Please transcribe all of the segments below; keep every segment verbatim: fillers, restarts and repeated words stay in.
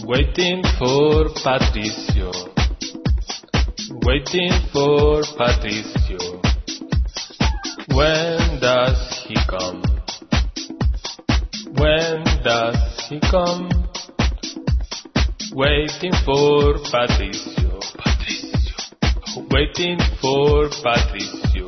Waiting for Patricio. Waiting for Patricio. When does he come? When does he come? Waiting for Patricio. Patricio. Waiting for Patricio.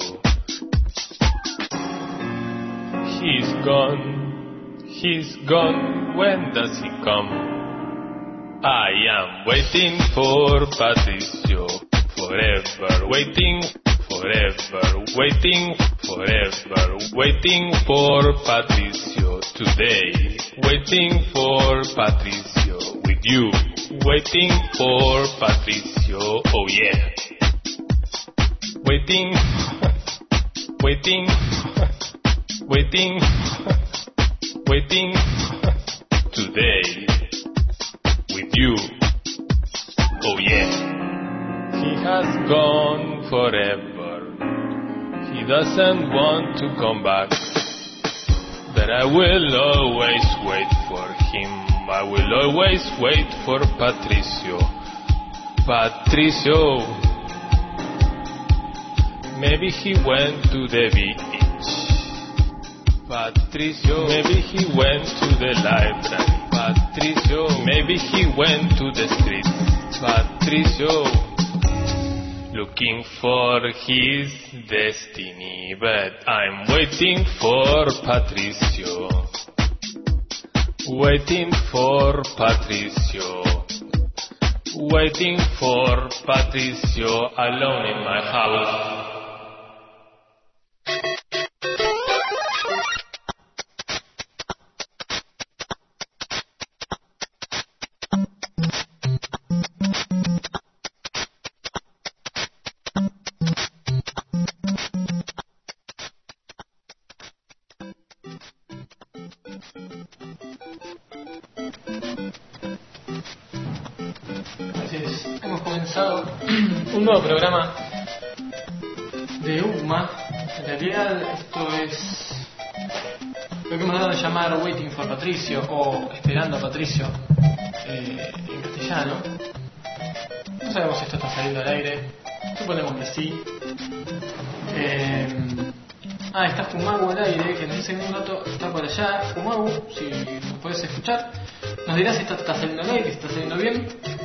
He's gone. He's gone. When does he come? I am waiting for Patricio. Forever waiting. Forever waiting. Forever waiting for Patricio. Today waiting for Patricio. With you waiting for Patricio. Oh yeah. Waiting. Waiting. Waiting. Waiting. Today. With you. Oh yeah. He has gone forever. He doesn't want to come back. But I will always wait for him. I will always wait for Patricio. Patricio. Maybe he went to the beach. Patricio. Maybe he went to the library. Patricio. Maybe he went to the street. Patricio. Looking for his destiny, but I'm waiting for Patricio. Waiting for Patricio. Waiting for Patricio alone in my house. Un nuevo programa de U M A. En realidad esto es lo que hemos dado a llamar Waiting for Patricio o Esperando a Patricio eh, en castellano. No sabemos si esto está saliendo al aire, suponemos que sí. eh, Ah, está Fumagu al aire, que nos dice en un rato está por allá. Fumagu, si nos puedes escuchar, nos dirá si esto está saliendo al aire, si está saliendo bien.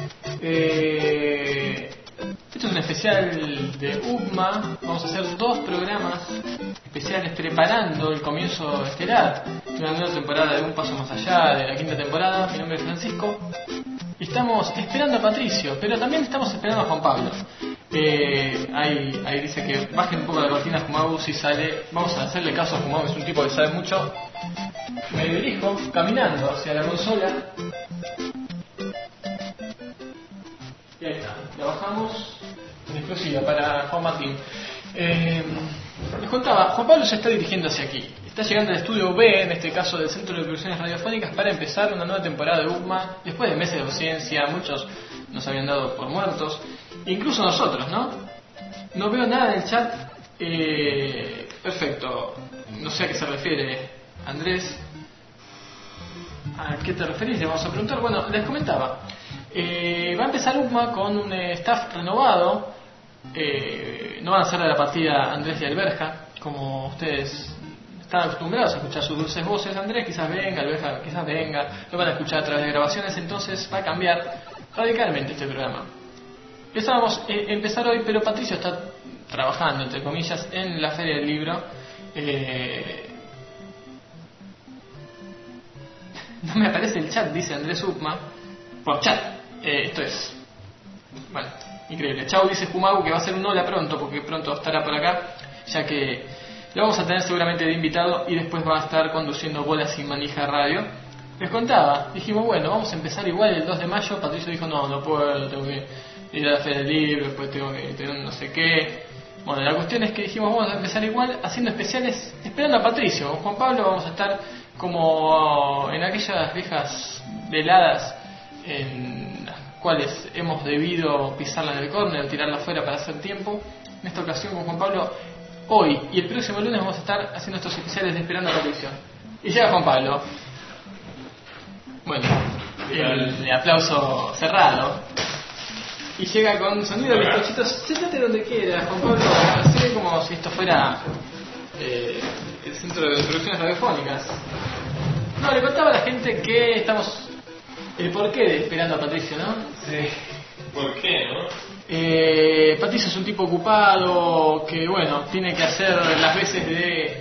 eh, Esto es un especial de U M A. Vamos a hacer dos programas especiales preparando el comienzo estelar de una nueva temporada de Un Paso Más Allá, de la quinta temporada. Mi nombre es Francisco y estamos esperando a Patricio, pero también estamos esperando a Juan Pablo. Eh, ahí, ahí dice que bajen un poco la cortina a Fumagu si sale. Vamos a hacerle caso a Fumagu, es un tipo que sabe mucho. Me dirijo caminando hacia la consola y ahí está, la bajamos en exclusiva para Juan Martín. Eh, les contaba, Juan Pablo se está dirigiendo hacia aquí. Está llegando al estudio B, en este caso del Centro de Producciones Radiofónicas, para empezar una nueva temporada de U M A. Después de meses de ausencia, muchos nos habían dado por muertos, incluso nosotros, ¿no? No veo nada en el chat. Eh, perfecto. No sé a qué se refiere Andrés. ¿A qué te referís? Le vamos a preguntar. Bueno, les comentaba. Eh, va a empezar U M A con un eh, staff renovado. Eh, no van a ser de la partida Andrés y Alberja, como ustedes están acostumbrados a escuchar sus dulces voces. Andrés quizás venga, Alberja quizás venga, lo van a escuchar a través de grabaciones, entonces va a cambiar radicalmente este programa. Pensábamos eh, empezar hoy, pero Patricio está trabajando, entre comillas, en la Feria del Libro. Eh, no me aparece el chat, dice Andrés U M A, por chat. Eh, esto es, bueno, increíble. Chau, dice Fumagu que va a ser un hola pronto, porque pronto estará por acá, ya que lo vamos a tener seguramente de invitado y después va a estar conduciendo Bolas sin Manija Radio. Les contaba, dijimos, bueno, vamos a empezar igual el dos de mayo. Patricio dijo, no, no puedo, tengo que ir a la Feria del Libro, después tengo que tener no sé qué. Bueno, la cuestión es que dijimos, vamos a empezar igual haciendo especiales, esperando a Patricio. Con Juan Pablo vamos a estar como en aquellas viejas veladas en las cuales hemos debido pisarla en el córner, tirarla afuera para hacer tiempo. En esta ocasión con Juan Pablo, hoy y el próximo lunes vamos a estar haciendo estos especiales de Esperando a Patricio. Y llega Juan Pablo. Bueno, el aplauso cerrado. Y llega con sonido de bizcochitos. Siéntate donde quiera, Juan Pablo. Así como si esto fuera eh, el centro de producciones radiofónicas. No, le contaba a la gente que estamos... El porqué de Esperando a Patricio, ¿no? Sí. ¿Por qué, no? Eh, Patricio es un tipo ocupado que, bueno, tiene que hacer las veces de...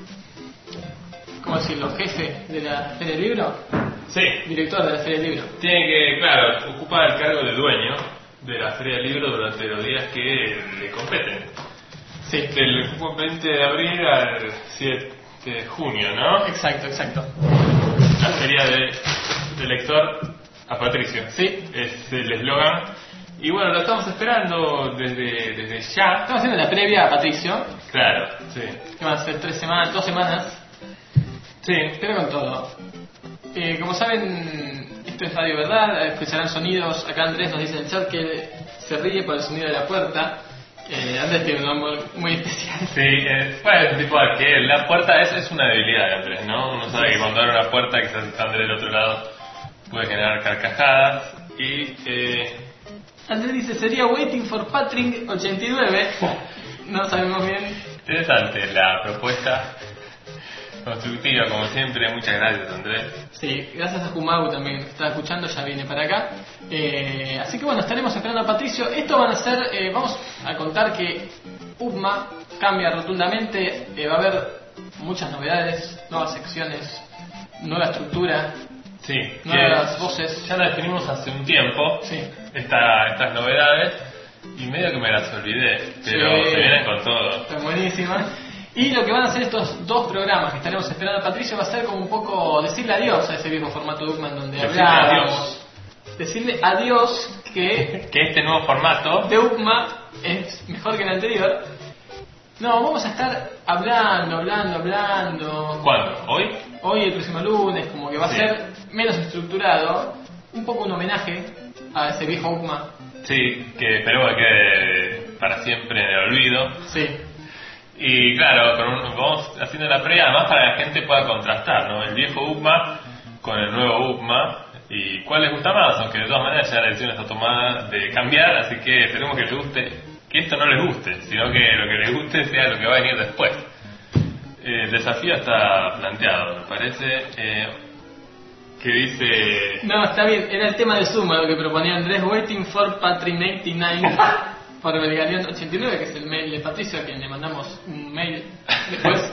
¿Cómo decirlo? Jefe de la Feria del Libro. Sí. Director de la Feria del Libro. Tiene que, claro, ocupar el cargo de dueño de la Feria del Libro durante los días que le competen. Sí. Del veinte de abril al siete de junio, ¿no? Exacto, exacto. La feria de, de lector a Patricio. Sí. Es el eslogan. Y bueno, lo estamos esperando desde, desde ya. Estamos haciendo la previa a Patricio. Claro, sí. Que van a ser tres semanas, dos semanas. Sí. Pero con todo. Eh, como saben, esto es Radio Verdad. Escucharán sonidos. Acá Andrés nos dice en el chat que se ríe por el sonido de la puerta. Eh, Andrés tiene un nombre muy especial. Sí, eh, bueno, es tipo que la puerta es, es una debilidad de Andrés, ¿no? Uno sabe que cuando abre una puerta, quizás está Andrés del otro lado, puede generar carcajadas. Y eh, Andrés dice, sería Waiting for Patrick ochenta y nueve. No sabemos bien. Interesante la propuesta. Constructiva, como siempre. Muchas gracias, Andrés. Sí, gracias a Jumau también, que está escuchando, ya viene para acá. Eh, así que bueno, estaremos esperando a Patricio. Esto van a ser, eh, vamos a contar que U P M A cambia rotundamente. Eh, va a haber muchas novedades, nuevas secciones, nueva estructura, Sí, nuevas que voces. ya lo definimos hace un tiempo, Sí. esta, estas novedades, y medio que me las olvidé, pero Sí. se vienen con todo. Están buenísimas. Y lo que van a hacer estos dos programas que estaremos esperando a Patricio va a ser como un poco decirle adiós a ese viejo formato de U P M A en donde Decirle hablábamos. Decirle adiós que Que este nuevo formato, de U P M A es mejor que el anterior. No, vamos a estar hablando, hablando, hablando. ¿cuándo? ¿Hoy? Hoy, el próximo lunes, como que va Sí. a ser menos estructurado. Un poco un homenaje a ese viejo U P M A. Sí, que esperemos que quede para siempre en el olvido. Sí. Y claro, con un- vamos haciendo la previa además para que la gente pueda contrastar, ¿no? El viejo U P M A con el nuevo U P M A y cuál les gusta más, aunque de todas maneras ya la decisión está tomada de cambiar, así que esperemos que les guste, que esto no les guste, sino que lo que les guste sea lo que va a venir después. Eh, el desafío está planteado, me parece, eh, que dice... No, está bien, era el tema de Suma lo que proponía Andrés. Waiting for Patrick ochenta y nueve por Belgarión ochenta y nueve, que es el mail de Patricio, a quien le mandamos un mail después.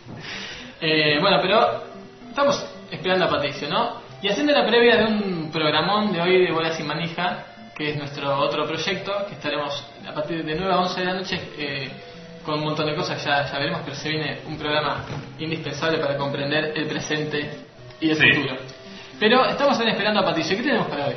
eh, bueno, pero estamos esperando a Patricio, ¿no? Y haciendo la previa de un programón de hoy de Bolas Sin Manija, que es nuestro otro proyecto, que estaremos a partir de nueve a once de la noche eh, con un montón de cosas, ya, ya veremos, pero se viene un programa indispensable para comprender el presente y el Sí. futuro. Pero estamos también esperando a Patricio. ¿Qué tenemos para hoy?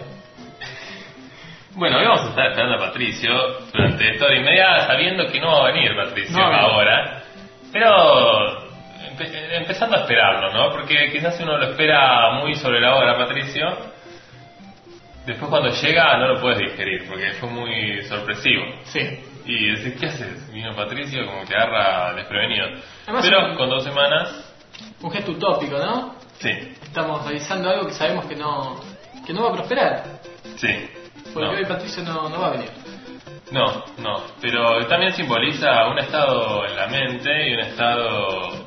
Bueno, hoy vamos a estar esperando a Patricio durante esta hora y media, sabiendo que no va a venir Patricio No, no. ahora, pero empe- empezando a esperarlo, ¿no? Porque quizás si uno lo espera muy sobre la hora, Patricio, después cuando llega no lo puedes digerir, porque fue muy sorpresivo. Sí. Y decís, ¿qué haces? Vino Patricio, como que agarra desprevenido. Además, Pero un- con dos semanas, Un gesto utópico, ¿no? sí, Estamos realizando algo que sabemos que no que no va a prosperar. sí. Porque no. hoy Patricio no, no va a venir. No, no, pero también simboliza un estado en la mente y un estado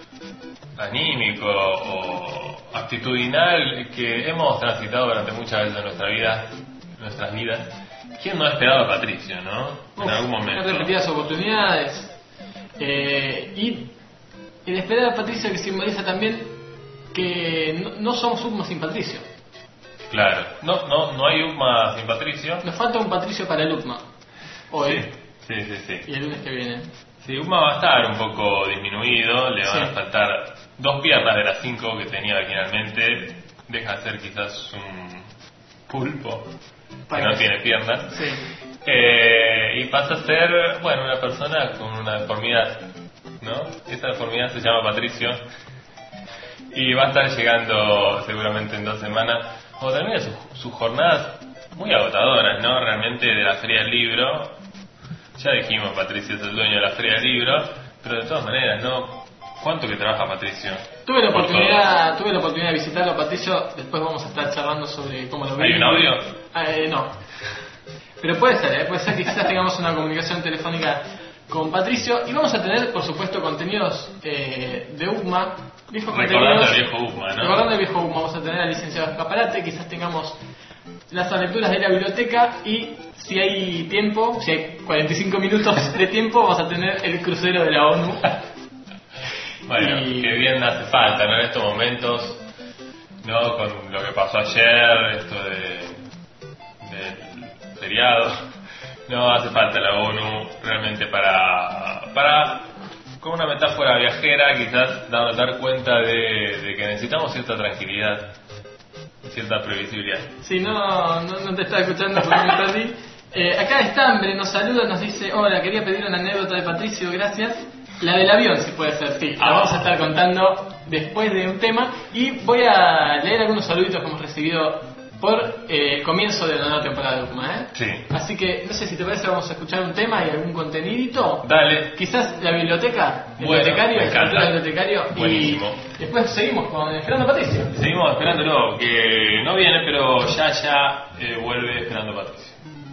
anímico o actitudinal que hemos transitado durante muchas veces de nuestra vida, nuestras vidas. ¿Quién no ha esperado a Patricio, no? En Uf, algún momento. En repetidas oportunidades. Eh, y el esperar a Patricio que simboliza también que no, no somos U P M A sin Patricio. Claro, no, no, no hay U P M A sin Patricio. Nos falta un Patricio para el U P M A. Hoy Sí, sí, sí, sí. y el lunes que viene. Sí, U P M A va a estar un poco disminuido, le van Sí. a faltar dos piernas de las cinco que tenía originalmente. Deja de ser quizás un pulpo que Parece. no tiene piernas. Sí. Eh, y pasa a ser, bueno, una persona con una deformidad, ¿no? Esa deformidad se llama Patricio. Y va a estar llegando seguramente en dos semanas. O termina sus, sus jornadas muy agotadoras, ¿no? Realmente de la Feria del Libro. Ya dijimos, Patricio es el dueño de la Feria del Libro. Pero de todas maneras, ¿no? ¿Cuánto que trabaja Patricio? Tuve la oportunidad, tuve la oportunidad de visitarlo, Patricio. Después vamos a estar charlando sobre cómo lo ve. ¿Hay un audio? Eh, no. Pero puede ser, ¿eh? Puede ser que quizás tengamos una comunicación telefónica con Patricio. Y vamos a tener, por supuesto, contenidos eh, de U C M A. Viejos Recordando el viejo U C M A, ¿no? Recordando el viejo U C M A. Vamos a tener al licenciado Escaparate. Quizás tengamos las lecturas de la biblioteca. Y si hay tiempo, si hay cuarenta y cinco minutos de tiempo, vamos a tener el crucero de la ONU. Bueno, y... que bien hace falta, ¿no? En estos momentos, ¿no? Con lo que pasó ayer, esto de del feriado, no hace falta la ONU realmente para, para con una metáfora viajera, quizás dar, dar cuenta de, de que necesitamos cierta tranquilidad y cierta previsibilidad. Sí, no, no, no te estaba escuchando porque me perdí. Eh, acá Estambre nos saluda, nos dice: hola, quería pedir una anécdota de Patricio, gracias. La del avión, si puede ser, sí. La vamos a estar contando después de un tema. Y voy a leer algunos saluditos que hemos recibido por eh, el comienzo de la nueva temporada de U C M A, ¿eh? Sí. Así que, no sé si te parece, vamos a escuchar un tema y algún contenidito. Dale. Quizás la biblioteca, el Bueno, bibliotecario, me el encanta. bibliotecario. Buenísimo. Y después seguimos con Esperando Patricio. Seguimos esperándolo, que no viene, pero ya, ya eh, vuelve Esperando Patricio.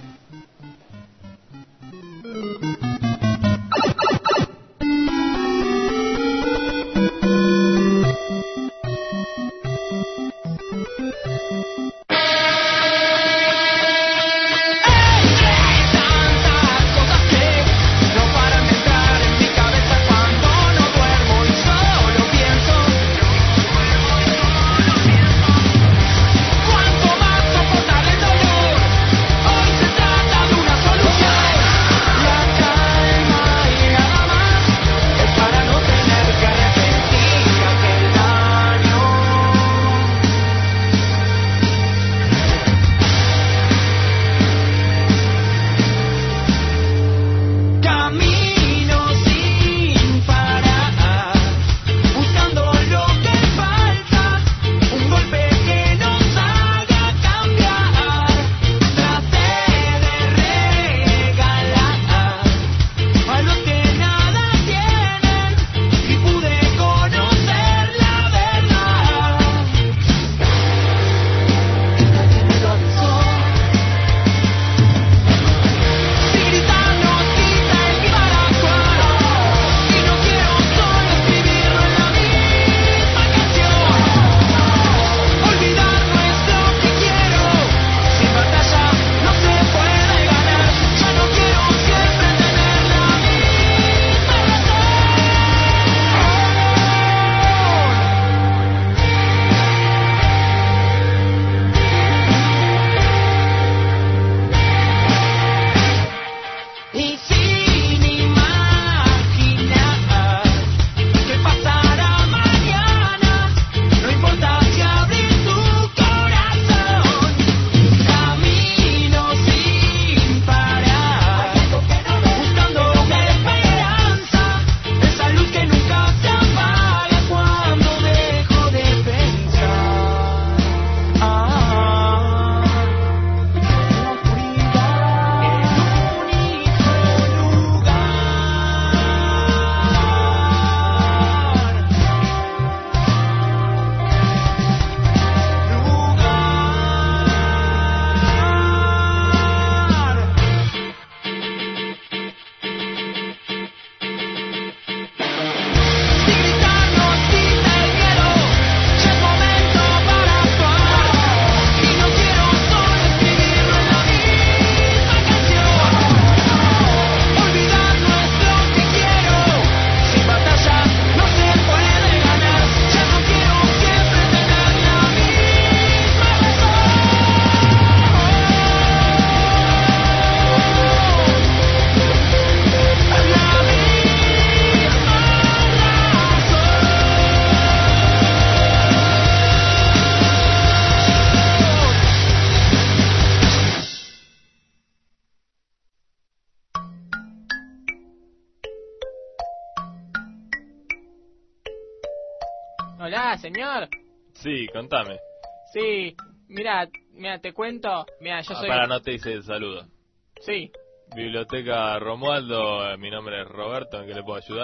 Hola, señor. Sí, contame. Sí, mira, mira, te cuento. Mira, yo Ah, soy... para, no te hice el saludo. Sí. Biblioteca Romualdo, eh, mi nombre es Roberto, ¿en qué le puedo ayudar?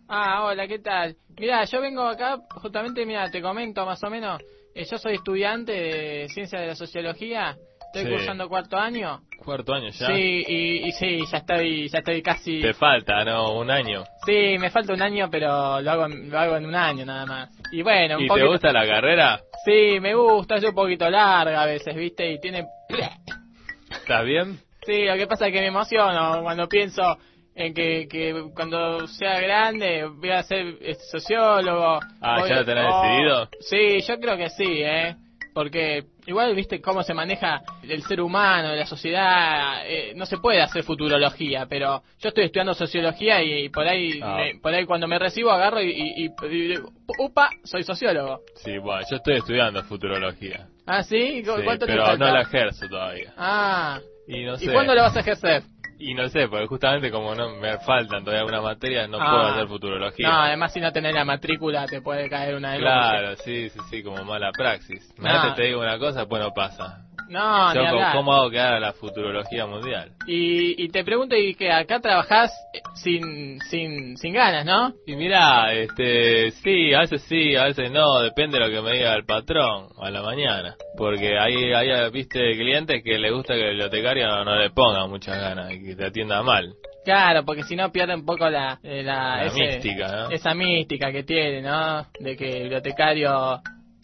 Ah, hola, ¿qué tal? Mirá, yo vengo acá, justamente, mira, te comento más o menos, eh, yo soy estudiante de Ciencias de la Sociología, estoy Sí. cursando cuarto año. ¿Cuarto año ya? Sí, y, y sí, ya estoy, ya estoy casi... Te falta, ¿no? Un año. Sí, me falta un año, pero lo hago, en- lo hago en un año nada más. Y bueno, un ¿Y poquito... te gusta la carrera? Sí, me gusta, es un poquito larga a veces, ¿viste? Y tiene... ¿Estás bien? Sí, lo que pasa es que me emociono cuando pienso en que, que cuando sea grande voy a ser este, sociólogo. Ah, Voy- ¿ya lo tenés oh, decidido? Sí, yo creo que sí, ¿eh? Porque igual, viste, cómo se maneja el ser humano, la sociedad, eh, no se puede hacer futurología, pero yo estoy estudiando sociología y, y por ahí Ah. me- por ahí cuando me recibo agarro y, y, y- y digo, upa, soy sociólogo. Sí, bueno, yo estoy estudiando futurología. ¿Ah, sí? ¿Cu- Sí, ¿Cuánto te pero falta? no la ejerzo todavía. Ah, Y no sé. ¿y cuándo lo vas a ejercer? Y no sé, porque justamente como no me faltan todavía algunas materias, no Ah. puedo hacer futurología. No, además si no tenés la matrícula te puede caer una denuncia. Claro, sí, sí, sí, como mala praxis. Imagínate, No. te digo una cosa, pues no pasa. No, Yo, ni ¿cómo, hablar. ¿cómo hago que haga la futurología mundial? Y, y te pregunto, y que acá trabajás eh, sin, sin, sin ganas, ¿no? Y mirá, este, sí, a veces sí, a veces no, depende de lo que me diga el patrón a la mañana. Porque hay, hay viste, clientes que le gusta que el bibliotecario no, no le ponga muchas ganas y que te atienda mal. Claro, porque si no pierde un poco la, eh, la, La ese- mística, ¿no? esa mística que tiene, ¿no? De que el bibliotecario,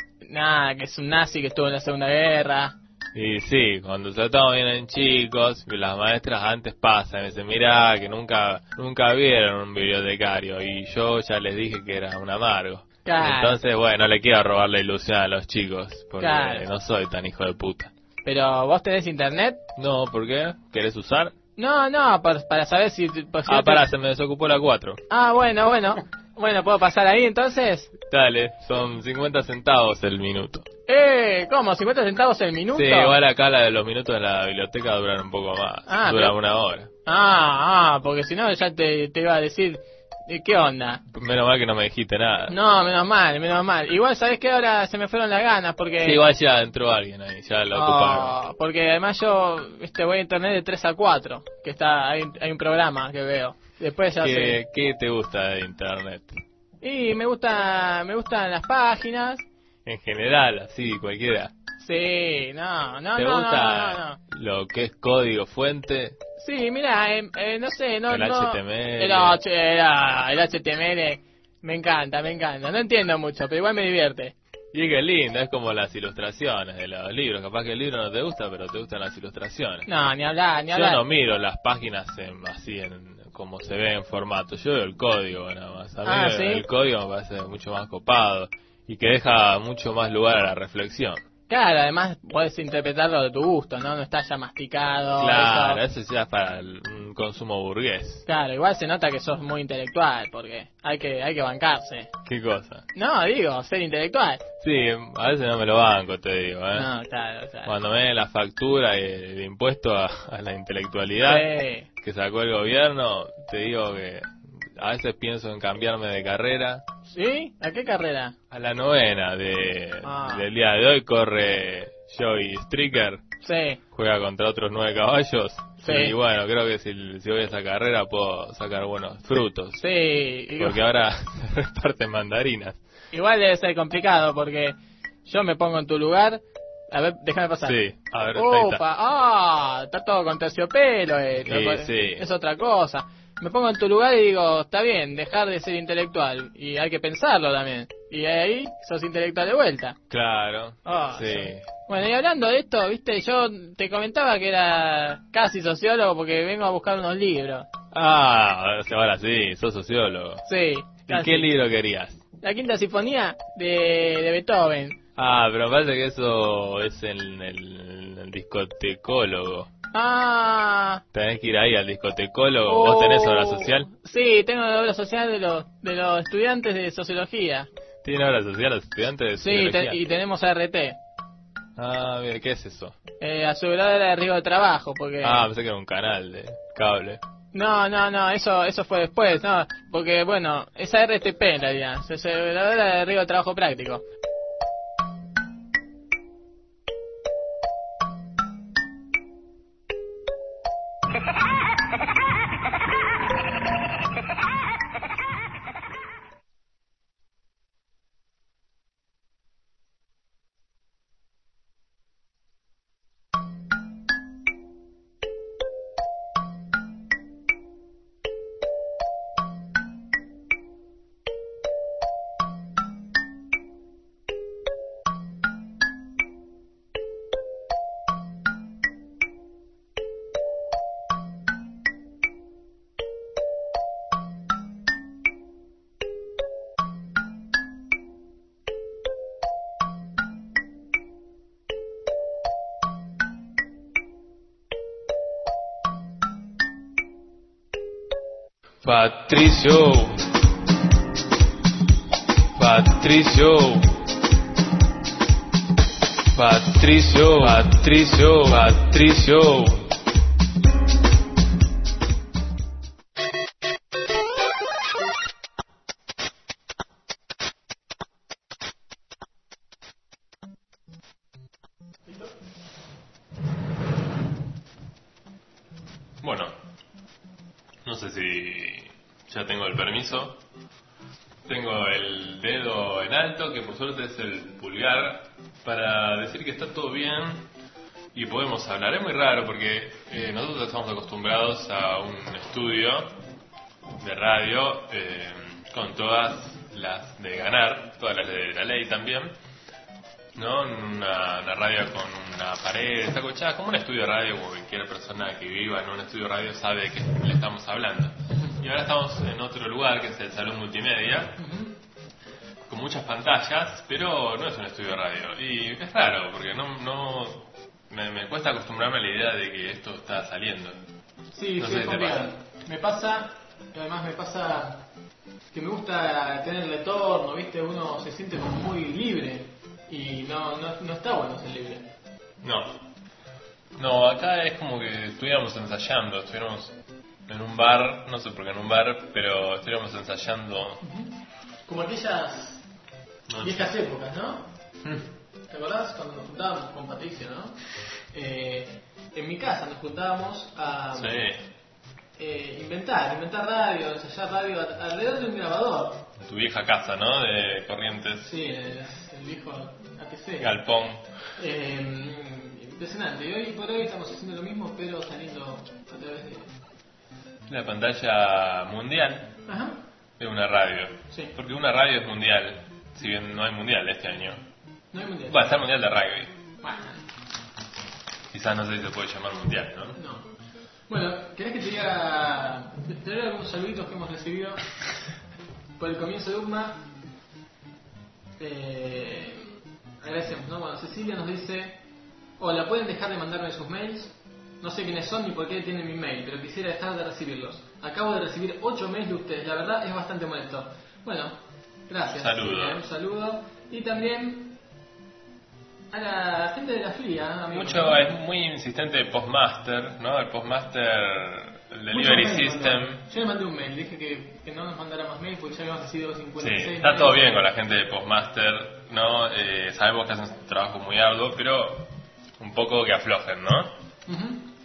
nada, que es un nazi que estuvo en la Segunda Guerra. Y sí, cuando tratamos bien en chicos, las maestras antes pasan, y dicen, mirá, que nunca nunca vieron un bibliotecario, y yo ya les dije que era un amargo. Claro. Entonces, bueno, no le quiero robar la ilusión a los chicos, porque Claro. no soy tan hijo de puta. Pero, ¿vos tenés internet? No, ¿por qué? ¿Querés usar? No, no, por- para saber si... por si Ah, no te- pará, se me desocupó la cuatro. Ah, bueno, bueno. Bueno, ¿puedo pasar ahí entonces? Dale, son cincuenta centavos el minuto. Eh, ¿cómo? ¿cincuenta centavos el minuto? Sí, igual acá la de los minutos en la biblioteca duran un poco más, Ah, duran pero- una hora. Ah, ah, porque si no ya te, te iba a decir, eh, ¿qué onda? Menos mal que no me dijiste nada. No, menos mal, menos mal. Igual, ¿sabés qué? Ahora se me fueron las ganas porque... Sí, igual ya entró alguien ahí, ya lo ocuparon. Oh, porque además yo este, voy a internet de tres a cuatro, que está hay, hay un programa que veo. Después ya ¿Qué, sé. ¿Qué te gusta de internet? Y me gusta me gustan las páginas. En general, así, cualquiera. Sí, no, no, ¿Te no, gusta no, no, no. lo que es código fuente? Sí, mira, eh, eh, no sé, no, El no. H T M L. El, H- el- el H T M L me encanta, me encanta. No entiendo mucho, pero igual me divierte. Y es que es lindo, es como las ilustraciones de los libros. Capaz que el libro no te gusta, pero te gustan las ilustraciones. No, ni hablar, ni Yo hablar. no miro las páginas en, así en como se ve en formato. Yo veo el código nada más. A mí Ah, el, ¿sí? el código me parece mucho más copado y que deja mucho más lugar a la reflexión. Claro, además puedes interpretarlo de tu gusto, ¿no? No está ya masticado. Claro, eso. eso ya es para el, un consumo burgués. Claro, igual se nota que sos muy intelectual, porque hay que hay que bancarse. ¿Qué cosa? No, digo, ser intelectual. Sí, a veces no me lo banco, te digo, ¿eh? No, claro, claro. Cuando me den la factura y el impuesto a, a la intelectualidad Sí. que sacó el gobierno, te digo que a veces pienso en cambiarme de carrera. ¿Sí? ¿A qué carrera? A la novena de, Ah. del día de hoy corre Joey Stricker, Sí, juega contra otros nueve caballos. Sí. Y bueno, creo que si, si voy a esa carrera puedo sacar buenos frutos. sí. Igual, Porque ahora se reparten mandarinas. igual debe ser complicado, porque yo me pongo en tu lugar. A ver, déjame pasar. Sí, a ver, ahí está. Opa, ah, está todo con terciopelo esto. Sí, pues, sí. Es otra cosa. Me pongo en tu lugar y digo, está bien, dejar de ser intelectual. Y hay que pensarlo también. Y ahí sos intelectual de vuelta. Claro, Ah, sí. Bueno, y hablando de esto, viste, yo te comentaba que era casi sociólogo porque vengo a buscar unos libros. Ah, ahora sí, sos sociólogo. Sí, ¿Y casi. qué libro querías? La Quinta Sinfonía de, de Beethoven. Ah, pero me parece que eso es en el, el discotecólogo. Ah. Tenés que ir ahí al discotecólogo. ¿Vos tenés obra social? Sí, tengo la obra social de los, de los estudiantes de sociología. ¿Tiene obra social los estudiantes de Sí, sociología? te- y tenemos A R T. Ah, mira, ¿qué es eso? Eh, aseguradora de riesgo de trabajo, porque... Ah, pensé que era un canal de cable. No, no, no, eso eso fue después, no, porque bueno, es A R T P en realidad, es aseguradora de riesgo de trabajo práctico. Patricio, Patricio, Patricio, Patricio, Patricio. Bueno, no sé si ya tengo el permiso. Tengo el dedo en alto, que por suerte es el pulgar, para decir que está todo bien y podemos hablar. Es muy raro porque eh, nosotros estamos acostumbrados a un estudio de radio eh, con todas las de ganar, todas las de la ley también, ¿no? Una, una radio con una pared, está cochada, como un estudio de radio, como cualquier persona que viva en un estudio de radio sabe de qué le estamos hablando. Y ahora estamos en otro lugar, que es el salón multimedia, con muchas pantallas, pero no es un estudio de radio. Y es raro, porque no, no me, me cuesta acostumbrarme a la idea de que esto está saliendo. Sí, no sí, sé es si te pasa. complicado. Me pasa, y además me pasa que me gusta tener el retorno, ¿viste? Uno se siente como muy libre y no, no, no está bueno ser libre. No. No, acá es como que estuviéramos ensayando, estuviéramos en un bar, no sé por qué en un bar, pero estuviéramos ensayando. Como aquellas No, viejas épocas, ¿no? Mm. ¿Te acordás cuando nos juntábamos con Patricio, no? Eh, en mi casa nos juntábamos a Sí. eh, inventar, inventar radio, ensayar radio a- alrededor de un grabador. En tu vieja casa, ¿no? De Corrientes, Sí, el, el viejo A T C. Galpón. Eh, impresionante. Y hoy por hoy estamos haciendo lo mismo, pero saliendo a través de... La pantalla mundial Ajá. de una radio. Sí. Porque una radio es mundial, si bien no hay mundial este año. No hay mundial. Va a estar mundial de rugby. Bueno, Quizás no sé si se puede llamar mundial, ¿no? no. Bueno, ¿querés que te diga, te diga algunos saluditos que hemos recibido por el comienzo de U C M A? Eh, agradecemos, ¿no? Bueno, Cecilia nos dice: hola, ¿pueden dejar de mandarme sus mails? No sé quiénes son ni por qué tienen mi mail, pero quisiera dejar de recibirlos. Acabo de recibir ocho mails de ustedes, la verdad es bastante molesto. Bueno, gracias. Saludo. Cecilia, un saludo. Y también a la gente de la F L I A, amigos, Mucho, ¿no? es muy insistente el Postmaster, ¿no? El Postmaster, el Delivery Muchos mails System. mandaron. Yo le mandé un mail, dije que, que no nos mandara más mails porque ya habíamos recibido cincuenta y Sí, seis está mails. todo bien con la gente de Postmaster, ¿no? Eh, sabemos que hacen un trabajo muy arduo, pero un poco que aflojen, ¿no? Ujú.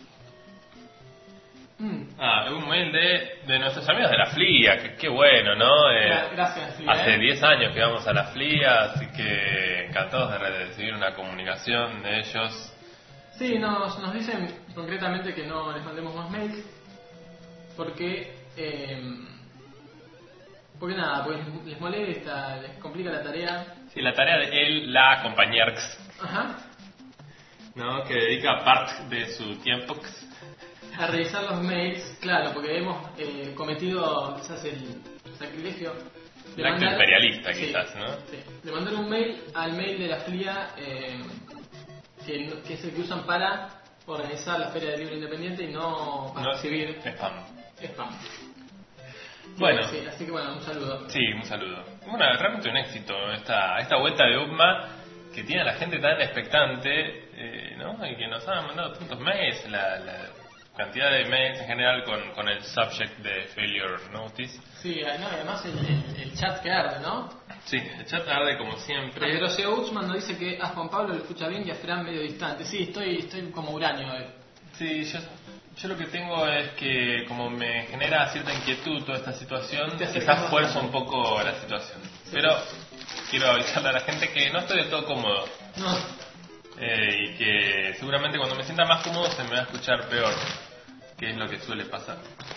Mm. Ah, un mail de, de nuestros amigos de la F L I A, que qué bueno, ¿no? Eh, Gra- Gracias, F L I A, hace ¿eh? diez años que vamos a la F L I A, así que encantados de recibir una comunicación de ellos. Sí, nos, nos dicen concretamente que no les mandemos más mails porque eh, porque nada, pues les molesta, les complica la tarea. Sí, la tarea de él, la compañera, Ajá. ¿no? Que dedica parte de su tiempo A revisar los mails, claro, porque hemos eh, cometido quizás el sacrilegio El acto imperialista, quizás, ¿no? Sí, de mandar un mail al mail de la F L I A, eh, que, no- que es el que usan para organizar la Feria del Libro Independiente y no para No, recibir spam. spam. Bueno. Sí, así que bueno, un saludo. Sí, un saludo. Bueno, realmente un éxito esta, esta vuelta de U C M A que tiene a la gente tan expectante, eh, ¿no? Y que nos han mandado tantos mails, la, la cantidad de mails en general con, con el subject de Failure Notice. Sí, eh, no, y además el, el- el chat que arde, ¿no? Sí, el chat arde como siempre. Ambrosio Uxman nos dice que a Juan Pablo lo escucha bien y a Fran medio distante. Sí, estoy, estoy como uranio hoy. Sí, yo, yo lo que tengo es que como me genera cierta inquietud toda esta situación, Te acercas quizás más. fuerzo un poco la situación. Pero quiero avisarle a la gente que no estoy del todo cómodo. No, Eh, y que seguramente cuando me sienta más cómodo se me va a escuchar peor, que es lo que suele pasar.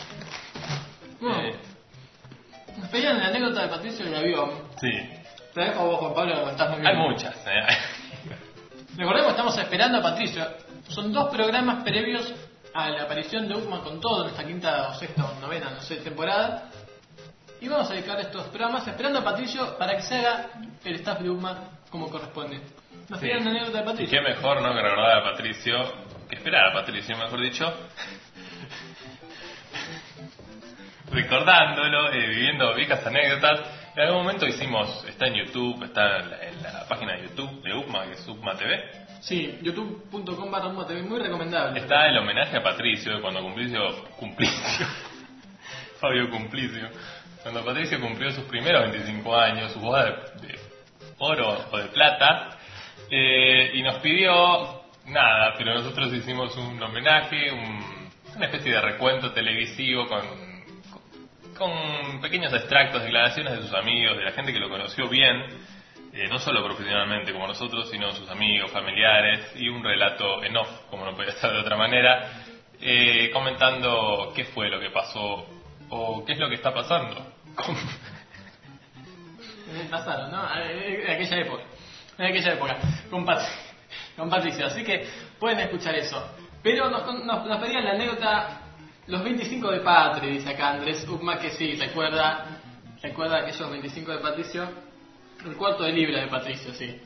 bueno, Eh, nos pedían la anécdota de Patricio del avión. sí, Te dejo a vos, Juan Pablo, que contás muy bien. hay muchas. ¿eh? Recordemos que estamos esperando a Patricio. Son dos programas previos a la aparición de Uxman con todo en esta quinta o sexta o novena, no sé, temporada. Y vamos a dedicar estos programas esperando a Patricio para que se haga el staff de Uxman como corresponde. Nos Sí. pidieron la anécdota de Y Patricio. qué mejor, ¿no?, que recordar a Patricio, que esperar a Patricio, mejor dicho, recordándolo, eh, viviendo viejas anécdotas. En algún momento hicimos, está en YouTube, está en la, en la página de YouTube de U P M A, que es U P M A T V. Sí, youtube punto com barra U P M A T V, muy recomendable. Está el homenaje a Patricio, cuando Cumplicio, Cumplicio, Fabio Cumplicio, cuando Patricio cumplió sus primeros veinticinco años, su boda de, de oro o de plata, eh, y nos pidió nada, pero nosotros hicimos un homenaje, un, una especie de recuento televisivo con, con, con pequeños extractos, declaraciones de sus amigos, de la gente que lo conoció bien, eh, no solo profesionalmente como nosotros, sino sus amigos, familiares, y un relato en off, como no podía ser de otra manera, eh, comentando qué fue lo que pasó o qué es lo que está pasando. Pasaron, ¿no? En aquella época. En aquella época. Con, Pat con Patricio. Así que pueden escuchar eso. Pero nos, nos, nos pedían la anécdota. Los veinticinco de Patri, dice acá Andrés U P M A, que sí, recuerda. Recuerda aquellos veinticinco de Patricio. El cuarto de libra de Patricio, sí.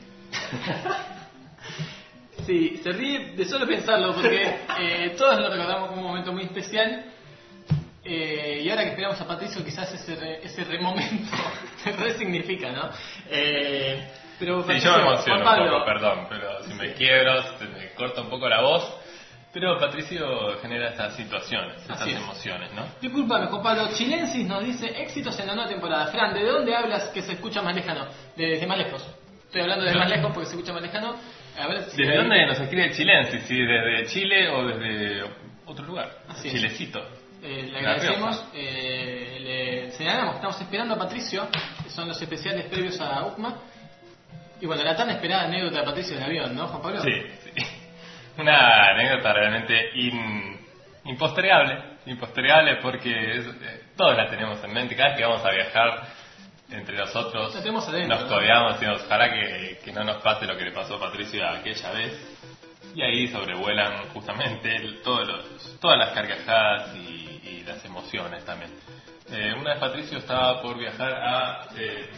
Sí, se ríe de solo pensarlo porque eh, todos lo recordamos como un momento muy especial. Eh, y ahora que esperamos a Patricio, quizás ese re, ese re momento se resignifica, ¿no? Eh, pero sí, Patricio, yo me emociono Juan Pablo, un poco, perdón, pero si sí. me quiebro, se me corta un poco la voz. Pero Patricio genera estas situaciones, estas Así es. emociones, ¿no? Disculpame, Juan Pablo. Chilensis nos dice éxitos en la nueva temporada. Fran, ¿de dónde hablas que se escucha más lejano? Desde de más lejos. Estoy hablando de más lejos porque se escucha más lejano. A ver si ¿Desde hay... dónde nos escribe Chilensis? ¿Si desde Chile o desde otro lugar? Así es. Chilecito. Eh, le agradecemos, eh, le señalamos, estamos esperando a Patricio, que son los especiales previos a U P M A. Y bueno, la tan esperada anécdota de Patricio del avión, ¿no, Juan Pablo? Sí, sí. Una anécdota realmente in, impostergable, impostergable porque es, eh, todos la tenemos en mente. Cada vez que vamos a viajar entre nosotros, la tenemos adentro, nos ¿no? codeamos y ojalá que, que no nos pase lo que le pasó a Patricio aquella vez. Y ahí sobrevuelan justamente el, todos los, todas las carcajadas y, y las emociones también. Eh, una vez Patricio estaba por viajar a... Eh,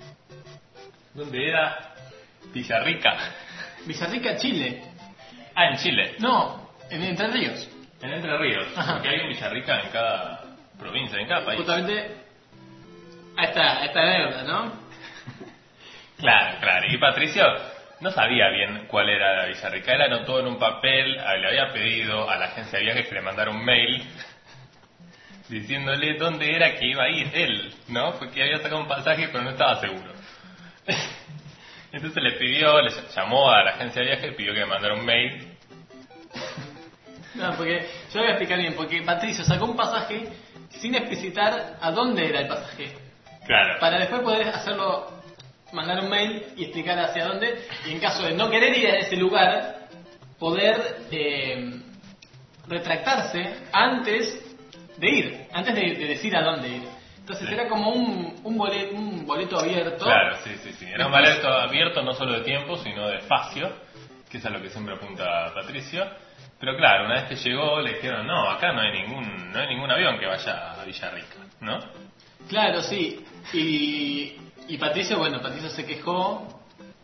¿dónde era? Villarrica. Villarrica, Chile. Ah, en Chile. No, en Entre Ríos. En Entre Ríos. Ajá. Porque hay un Villarrica en cada provincia, en cada país. Justamente a esta, a esta anécdota, ¿no? Claro, claro. Y Patricio no sabía bien cuál era la Villarrica. Él anotó en un papel, le había pedido a la agencia de viajes que le mandara un mail diciéndole dónde era que iba a ir él, ¿no? Porque había sacado un pasaje pero no estaba seguro. Entonces le pidió, le llamó a la agencia de viajes y pidió que le mandara un mail. No, porque yo voy a explicar bien, porque Patricio sacó un pasaje sin explicitar a dónde era el pasaje. Claro. Para después poder hacerlo, mandar un mail y explicar hacia dónde, y en caso de no querer ir a ese lugar, poder eh, retractarse antes de ir, antes de, de decir a dónde ir. Entonces sí. Era como un, un, boleto, un boleto abierto. Claro, sí, sí, sí. Era un boleto abierto no solo de tiempo, sino de espacio, que es a lo que siempre apunta Patricio. Pero claro, una vez que llegó le dijeron, no, acá no hay ningún no hay ningún avión que vaya a Villarrica, ¿no? Claro, sí. Y, y Patricio, bueno, Patricio se quejó.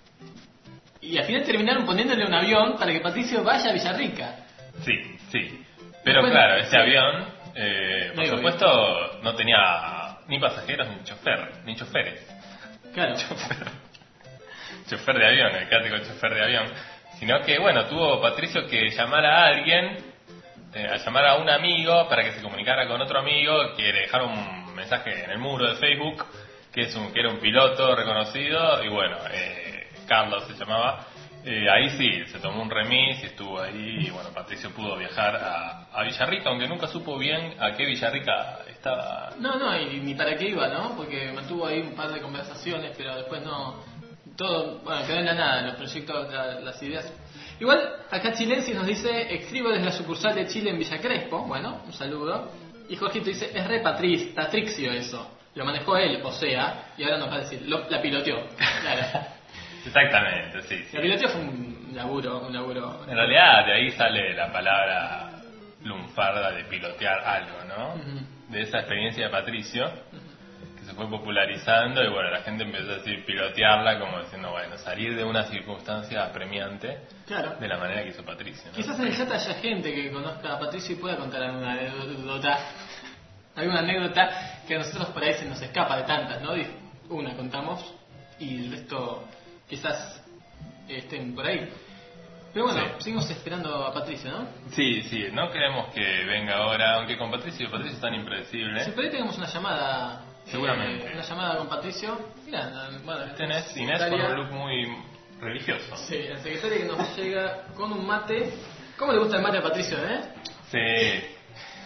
Y al final terminaron poniéndole un avión para que Patricio vaya a Villarrica. Sí, sí. Pero después, claro, ese sí. avión, eh, por no supuesto, bien. no tenía ni pasajeros ni chofer, ni choferes. Claro. Chofer, chofer de avión, el clásico chofer de avión. Sino que, bueno, tuvo Patricio que llamar a alguien, eh, a llamar a un amigo para que se comunicara con otro amigo, que le dejara un mensaje en el muro de Facebook, que es un que era un piloto reconocido, y bueno, eh, Carlos se llamaba. Eh, ahí sí, se tomó un remis y estuvo ahí, y bueno, Patricio pudo viajar a, a Villarrica, aunque nunca supo bien a qué Villarrica estaba. No, no, y ni para qué iba, ¿no? Porque mantuvo ahí un par de conversaciones, pero después no... Todo, bueno, quedó en la nada, los proyectos, la, las ideas. Igual, acá Chilensis nos dice, escribo desde la sucursal de Chile en Villa Crespo, bueno, un saludo. Y Jorgito dice, es re Patriz, Patricio eso. Lo manejó él, o sea, y ahora nos va a decir, lo, la piloteó. Claro. Exactamente, sí, sí. La piloteó fue un laburo, un laburo. En realidad, de ahí sale la palabra lunfarda de pilotear algo, ¿no? Uh-huh. De esa experiencia de Patricio. Uh-huh. Se fue popularizando y bueno, la gente empezó a decir pilotearla como diciendo, bueno, salir de una circunstancia apremiante, claro, de la manera que hizo Patricio, ¿no? Quizás en el chat haya gente que conozca a Patricio y pueda contar alguna anécdota. alguna anécdota que a nosotros por ahí se nos escapa de tantas, ¿no? Una contamos y el resto quizás estén por ahí. Pero bueno, sí. Seguimos esperando a Patricio, ¿no? Sí, sí, no queremos que venga ahora, aunque con Patricio, Patricio es tan impredecible. Si por ahí tenemos una llamada. Seguramente. Eh, una llamada con Patricio. Mira, bueno, tenés Inés con un look muy religioso. Sí, el secretario que nos llega con un mate. ¿Cómo le gusta el mate a Patricio, eh? Sí.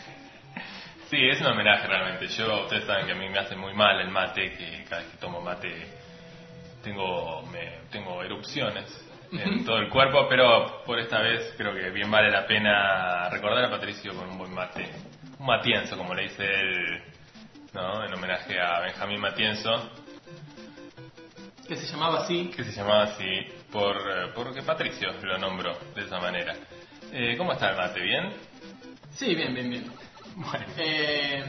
Sí, es un homenaje realmente. Yo, ustedes saben que a mí me hace muy mal el mate, que cada vez que tomo mate tengo, me, tengo erupciones en todo el cuerpo, pero por esta vez creo que bien vale la pena recordar a Patricio con un buen mate, un matienzo como le dice él, ¿no? En homenaje a Benjamín Matienzo, que se llamaba así, que se llamaba así por porque Patricio lo nombró de esa manera. Eh, ¿Cómo está el mate? ¿Bien? Sí, bien, bien, bien. Bueno. Eh...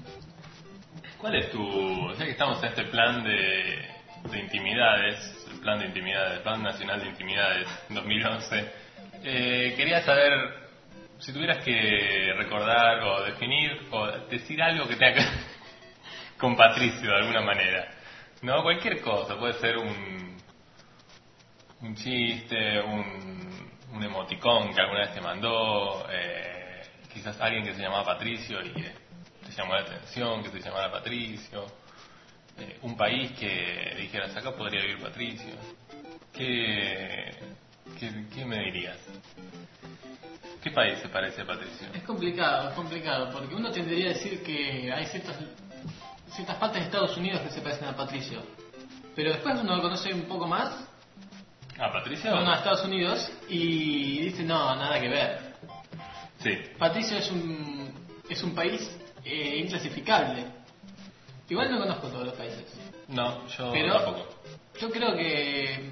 ¿Cuál es tu, ya que estamos en este plan de, de intimidades? Plan de intimidades, Plan Nacional de Intimidades dos mil once. Eh, quería saber si tuvieras que recordar o definir o decir algo que tenga que ver con Patricio de alguna manera. No, cualquier cosa, puede ser un un chiste, un, un emoticón que alguna vez te mandó, eh, quizás alguien que se llamaba Patricio y que te llamó la atención, que se llamara Patricio. Eh, un país que dijeras, acá podría vivir Patricio. ¿Qué, qué, qué me dirías? ¿Qué país se parece a Patricio? Es complicado, es complicado, porque uno tendría a decir que hay ciertas, ciertas partes de Estados Unidos que se parecen a Patricio. Pero después uno lo conoce un poco más. ¿A Patricio? Uno a Estados Unidos y dice, no, nada que ver. Sí. Patricio es un, es un país eh, inclasificable. Igual no conozco todos los países. No, yo pero tampoco. Yo creo que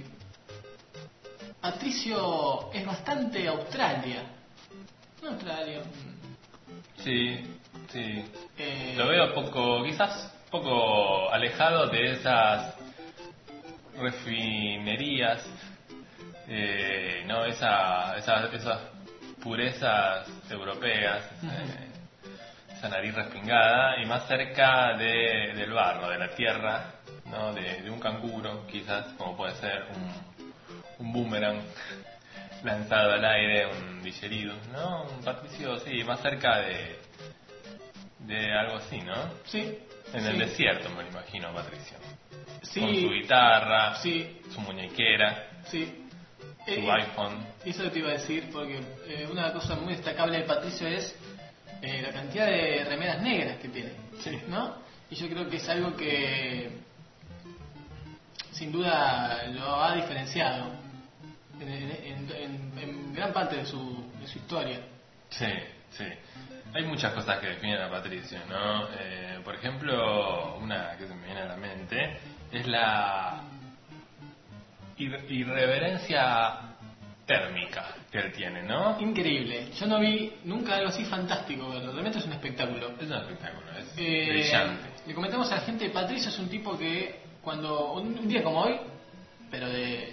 Patricio es bastante Australia. No Australia. Sí, sí. Eh... Lo veo poco, quizás poco alejado de esas refinerías, eh, no, esa, esa, esas purezas europeas. Uh-huh. eh, esa nariz respingada y más cerca de, del barro, de la tierra, ¿no? de, de un canguro, quizás, como puede ser un, un boomerang lanzado al aire, un digerido, ¿no? Un Patricio, sí, más cerca de, de algo así, ¿no? Sí. En sí. el desierto me lo imagino, Patricio. Sí. Con su guitarra, sí. su muñequera, sí. su eh, iPhone. Eso te iba a decir, porque eh, una cosa muy destacable de Patricio es Eh, la cantidad de remeras negras que tiene, sí. ¿no? Y yo creo que es algo que sin duda lo ha diferenciado en, en, en, en gran parte de su, de su historia. Sí, sí. Hay muchas cosas que definen a Patricio, ¿no? Eh, por ejemplo, una que se me viene a la mente es la ir- irreverencia térmica que él tiene, ¿no? Increíble. Yo no vi nunca algo así fantástico. Realmente es un espectáculo. Es un espectáculo, es eh, brillante. Le comentamos a la gente, Patricio es un tipo que cuando un, un día como hoy, pero de,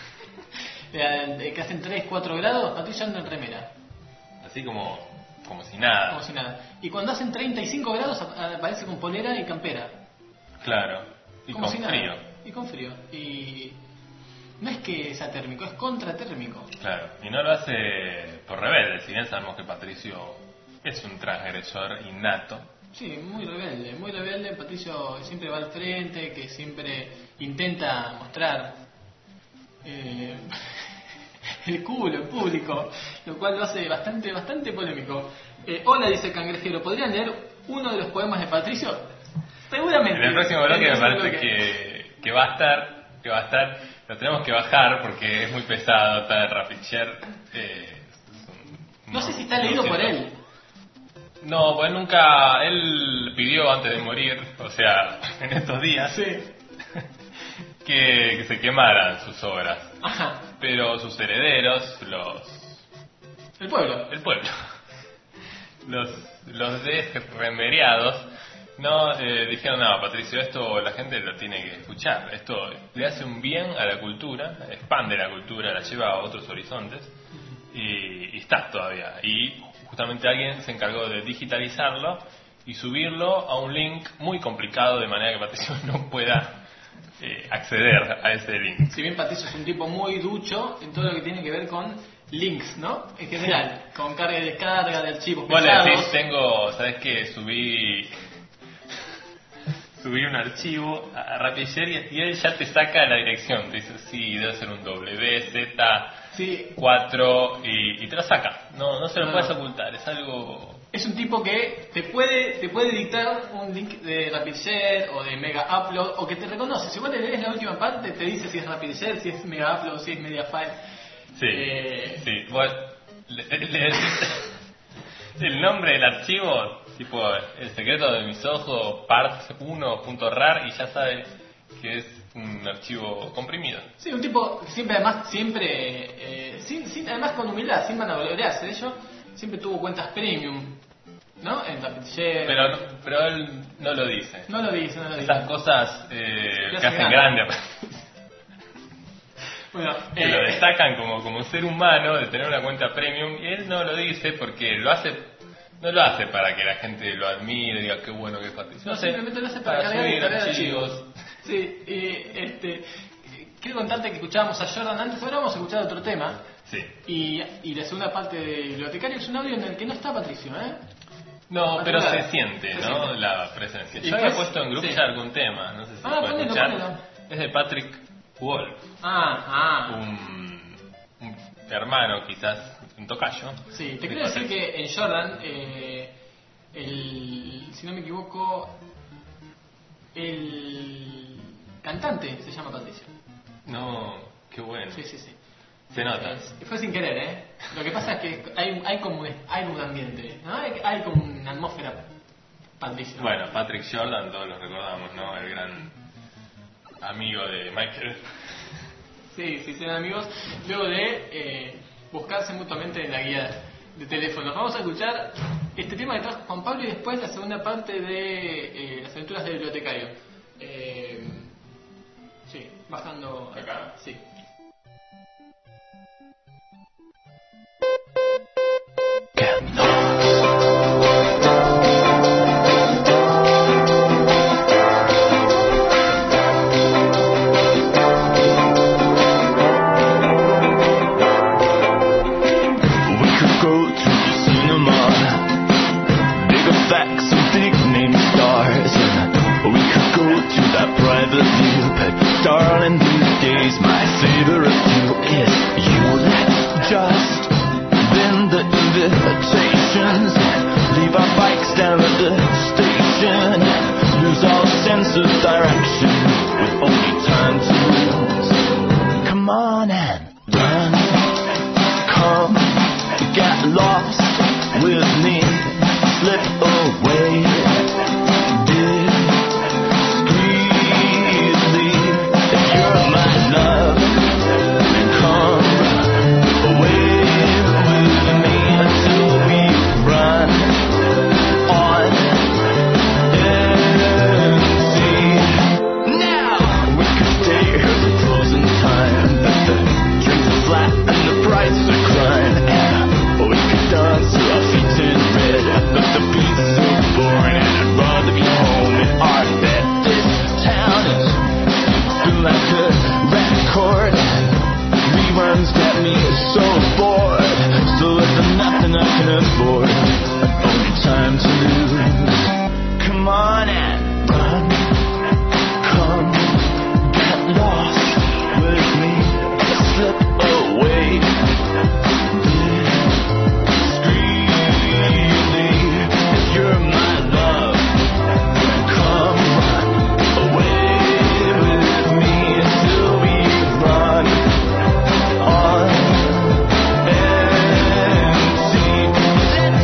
de, de que hacen tres, cuatro grados, Patricio anda en remera. Así como, como si nada. Como si nada. Y cuando hacen treinta y cinco grados aparece con polera y campera. Claro. Y como con si frío. Nada. Y con frío. Y no es que es atérmico, es contratérmico. Claro, y no lo hace por rebelde, si bien sabemos que Patricio es un transgresor innato. Sí, muy rebelde, muy rebelde. Patricio siempre va al frente, que siempre intenta mostrar eh, el culo en público, lo cual lo hace bastante, bastante polémico. Eh, hola, dice Cangrejero, ¿podrían leer uno de los poemas de Patricio? Seguramente. En el próximo bloque me parece que, que va a estar, que va a estar, lo tenemos que bajar porque es muy pesado, está de Rapicher. Eh, no, no sé si está leído por él. No, pues nunca, él pidió antes de morir, o sea, en estos días, sí. que, que se quemaran sus obras. Ajá. Pero sus herederos, los... El pueblo. El pueblo. Los, los desremeriados, no, eh, dijeron, no, Patricio, esto la gente lo tiene que escuchar. Esto le hace un bien a la cultura, expande la cultura, la lleva a otros horizontes. Y, y está todavía. Y justamente alguien se encargó de digitalizarlo y subirlo a un link muy complicado de manera que Patricio no pueda eh, acceder a ese link. Si bien Patricio es un tipo muy ducho en todo lo que tiene que ver con links, ¿no? En general, con carga y descarga de archivos Vos le pesados. decís, tengo, ¿sabes qué? Subí subí un archivo a RapidShare y él ya te saca la dirección. Te dice, sí, debe ser un W Z cuatro y, y te lo saca. No, no se lo no, puedes no. ocultar, es algo... Es un tipo que te puede te puede dictar un link de RapidShare o de Mega Upload, o que te reconoce. Si vos le lees la última parte, te dice si es RapidShare, si es Mega Upload, si es Mediafire. Sí, eh... sí. Vos le, le decís el nombre del archivo, tipo El secreto de mis ojos, part uno punto rar, y ya sabes que es un archivo comprimido. Sí, un tipo siempre, además, siempre, eh, sin, sin, además con humildad, sin vanagloriarse de ello, siempre tuvo cuentas premium, ¿no? En RapidShare. Pero, no- pero él no lo dice. No lo dice, no lo dice. Esas cosas eh, Lo que hace hacen grande. grande. Bueno, Que lo eh, destacan como, como ser humano de tener una cuenta premium, y él no lo dice porque lo hace, no lo hace para que la gente lo admire, diga qué bueno que es Patricio. no, simplemente lo hace para, cargar y subir descargar archivos. archivos. Sí, y este, quiero contarte que escuchábamos a Jordan antes, ahora vamos a escuchar otro tema. Sí. Y, y la segunda parte de Bibliotecario es un audio en el que no está Patricio, ¿eh? No, pero Particular. se siente, Se ¿no? siente. La presencia. Y Yo había pues, puesto en grupo sí. ya algún tema, no sé si Ah, se puede ponelo, escuchar. ponelo. Es de Patrick Wolf, Ah, ah. un, un hermano, quizás un tocayo. Sí, te de quiero decir Patrick. que en Jordan, eh, el, si no me equivoco, el cantante se llama Patricio. No, qué bueno. Sí, sí, sí. Se nota. Eh, fue sin querer, ¿eh? Lo que pasa es que hay, hay, como, un- hay un ambiente, ¿no? Hay, hay como una atmósfera Patricio. Bueno, Patrick Jordan, todos lo recordamos, ¿no? El gran amigo de Michael. Sí, sí, son amigos. Luego de eh, buscarse mutuamente en la guía de teléfonos. Vamos a escuchar este tema que trajo Juan Pablo y después la segunda parte de eh, las aventuras del bibliotecario. Eh, sí, bajando ¿Acá? Sí. We could go to the cinema, big effects and big name stars. And we could go to that private view, but darling, these days my favorite view is you. Let's just bend the invitations, leave our bikes down at the station, lose all sense of direction with only time to lose. Come on and run. Come, get lost with me, slip away discreetly. If you're my love, come away with me until we run on empty. Now we could stay here for frozen time, but the drinks are flat and the prices are crying. And we could dance to our feet in red, but the beats so boring, and I'd rather be home in our bed. This town is feel like a record, and reruns get me so bored. Still, there's nothing I can afford, only time to lose. Come on and run. Come, get lost with me, slip away discreetly. If you're my love, come run away with me until we run on empty. Let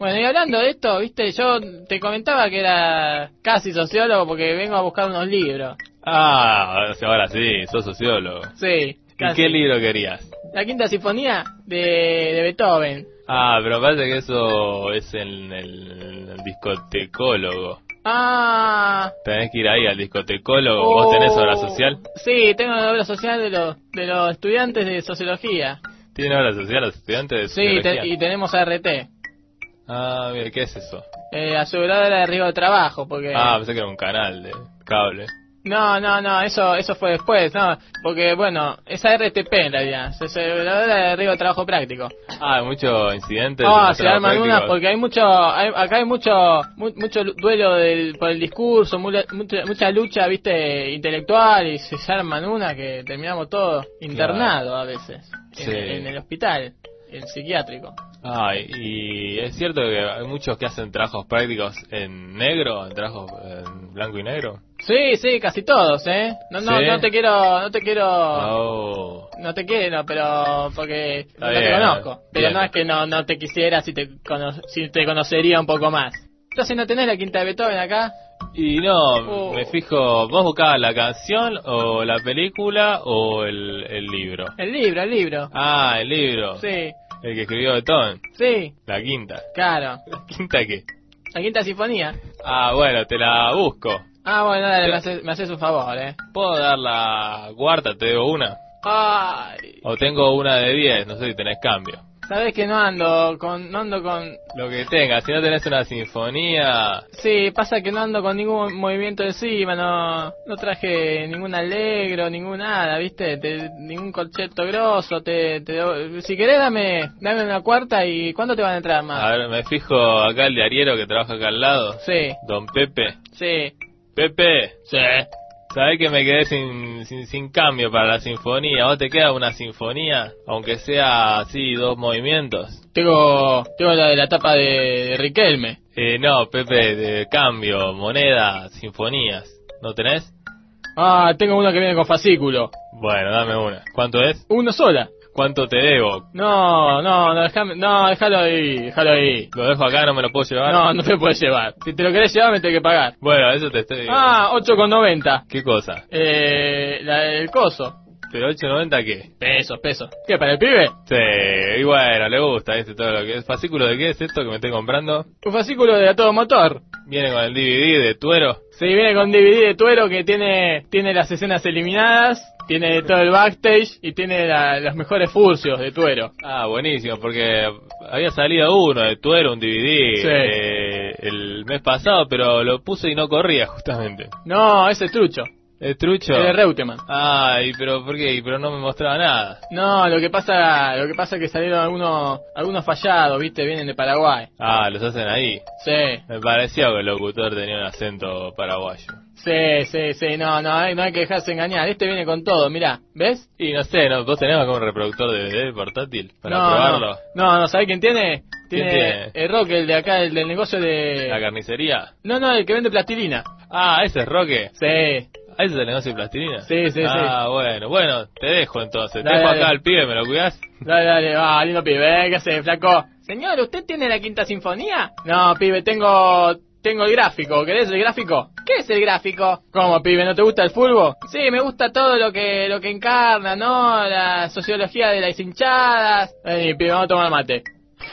Bueno, y hablando de esto, viste, yo te comentaba que era casi sociólogo porque vengo a buscar unos libros. Ah, ahora sí, sos sociólogo. Sí, ¿Y casi. qué libro querías? La Quinta Sinfonía de, de Beethoven. Ah, pero parece que eso es en el, el discotecólogo. Ah. Tenés que ir ahí al discotecólogo. ¿Vos tenés obra social? Sí, tengo la obra social de los, de los estudiantes de sociología. ¿Tienen obra social los estudiantes de Sí, sociología? te, y tenemos A R T. Ah, mira, ¿qué es eso? Eh, aseguradora de riesgo de trabajo, porque... Ah, pensé que era un canal de cable. No, no, no, eso eso fue después, no, porque bueno, es A R T P en realidad, es aseguradora de riesgo de trabajo práctico. Ah, hay muchos incidentes. Ah, de se arman prácticos. unas porque hay mucho, hay, acá hay mucho mu- mucho duelo del, por el discurso, mula- mucha, mucha lucha, viste, intelectual, y se arman una que terminamos todos internados a veces, en, Sí. en el hospital, el psiquiátrico. Ah, y es cierto que hay muchos que hacen trabajos prácticos en negro, en trabajos en blanco y negro. Sí, sí, casi todos, ¿eh? No, no, ¿Sí? no te quiero, no te quiero, No. no te quiero, pero porque Está no te bien, conozco. Pero bien. no es que no, no te quisiera si te, cono- si te conocería un poco más. Entonces, ¿no tenés la Quinta de Beethoven acá? Y no, Oh. me fijo, ¿vos buscabas la canción o la película o el, el libro? El libro, el libro. Ah, el libro. Sí, El que escribió Beethoven. sí, La quinta. claro. ¿La quinta qué? La Quinta Sinfonía. Ah, bueno, te la busco. Ah, bueno, dale, me haces, me haces un favor, ¿eh? ¿Puedo dar la cuarta? ¿Te debo una? Ay, O tengo una de diez, no sé si tenés cambio. sabés que no ando con, no ando con... Lo que tengas, si no tenés una sinfonía... Sí, pasa que no ando con ningún movimiento encima, no, no traje ningún alegro, ningún nada, ¿viste? Te- ningún concepto grosso, te, te, si querés dame, dame una cuarta y ¿cuándo te van a entrar más? A ver, me fijo acá el diariero que trabaja acá al lado. Sí, Don Pepe. sí, Pepe, sí. ¿sabés que me quedé sin, sin, sin cambio para la sinfonía? ¿Vos te queda una sinfonía? Aunque sea así, dos movimientos. Tengo, tengo la de la tapa de, de Riquelme. Eh, no, Pepe, de cambio, moneda, sinfonías. ¿No tenés? Ah, tengo una que viene con fascículo. Bueno, dame una. ¿Cuánto es? Una sola. ¿Cuánto te debo? No, no, no, déjame, no, déjalo ahí, déjalo ahí. ¿Lo dejo acá? ¿No me lo puedo llevar? No, no te puedes llevar. Si te lo querés llevar me tenés que pagar. Bueno, eso te estoy... Ah, ocho con noventa. ¿Qué cosa? Eh, la del coso. ¿Pero ocho noventa qué? Pesos, pesos. ¿Qué, para el pibe? Sí, y bueno, le gusta este todo lo que es. ¿Fascículo de qué es esto que me estoy comprando? Un fascículo de A Todo Motor. Viene con el D V D de Tuero. Sí, viene con D V D de Tuero que tiene tiene las escenas eliminadas, tiene todo el backstage y tiene la- los mejores furcios de Tuero. Ah, buenísimo, porque había salido uno de Tuero, un D V D, Sí. eh, el mes pasado, pero lo puse y no corría justamente. No, ese es trucho. ¿Es trucho? Es de Reutemann. Ay, pero ¿por qué? Pero no me mostraba nada. No, lo que pasa, lo que pasa es que salieron algunos algunos fallados, ¿viste? Vienen de Paraguay. Ah, los hacen ahí. Sí. Me parecía que el locutor tenía un acento paraguayo. Sí, sí, sí, no, no hay, no hay que dejarse engañar. Este viene con todo, mirá, ¿ves? Y no sé, ¿no? ¿Vos tenés acá un reproductor de D V D portátil para no, probarlo? No, no, no, ¿sabés quién tiene? ¿Quién Tiene tiene? el Roque, el de acá, el del negocio de... ¿La carnicería? No, no, el que vende plastilina. Ah, ese es Roque. Sí, ¿Ah, ese es el negocio de plastilina? Sí, sí, ah, bueno, bueno, te dejo entonces. Te Dale, dejo dale. acá al pibe, ¿me lo cuidás? dale, dale, va, lindo pibe, ¿eh? ¿Qué hace, flaco? Señor, ¿usted tiene la Quinta Sinfonía? No, pibe, tengo... Tengo el gráfico, ¿querés el gráfico? ¿Qué es el gráfico? ¿Cómo, pibe? ¿No te gusta el fútbol? Sí, me gusta todo lo que lo que encarna, ¿no? La sociología de las hinchadas. Vení, pibe, vamos a tomar mate.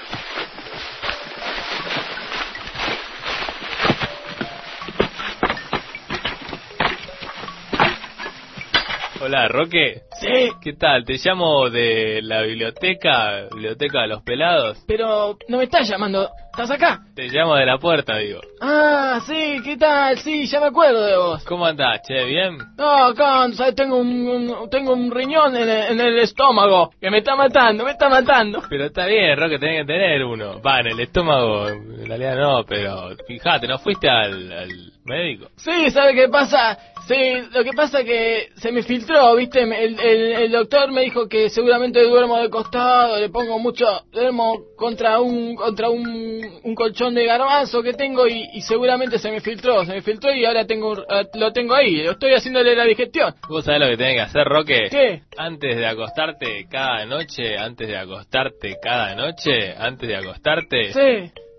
Hola, Roque. Sí, ¿Qué tal? Te llamo de la biblioteca, biblioteca de los pelados. pero no me estás llamando. ¿Estás acá? Te llamo de la puerta, digo. Ah, sí, ¿qué tal? Sí, ya me acuerdo de vos. ¿Cómo andás, che? ¿Bien? No, acá, ¿sabes? Tengo un, un- tengo un riñón en el, en el estómago que me está matando, me está matando. Pero está bien, Roque, tenés que tener uno. Va, en el estómago, en realidad no, pero fíjate, ¿no fuiste al, al médico? Sí, ¿sabe qué pasa? Sí, lo que pasa que se me filtró, ¿viste? Me- El, el, el doctor me dijo que seguramente duermo de costado, le pongo mucho, duermo contra un contra un, un colchón de garbanzo que tengo y, y seguramente se me filtró, se me filtró y ahora tengo un- eh, lo tengo ahí, estoy haciéndole la digestión. ¿Vos sabés lo que tenés que hacer, Roque? ¿Qué? Antes de acostarte cada noche, antes de acostarte cada noche, antes de acostarte, Sí.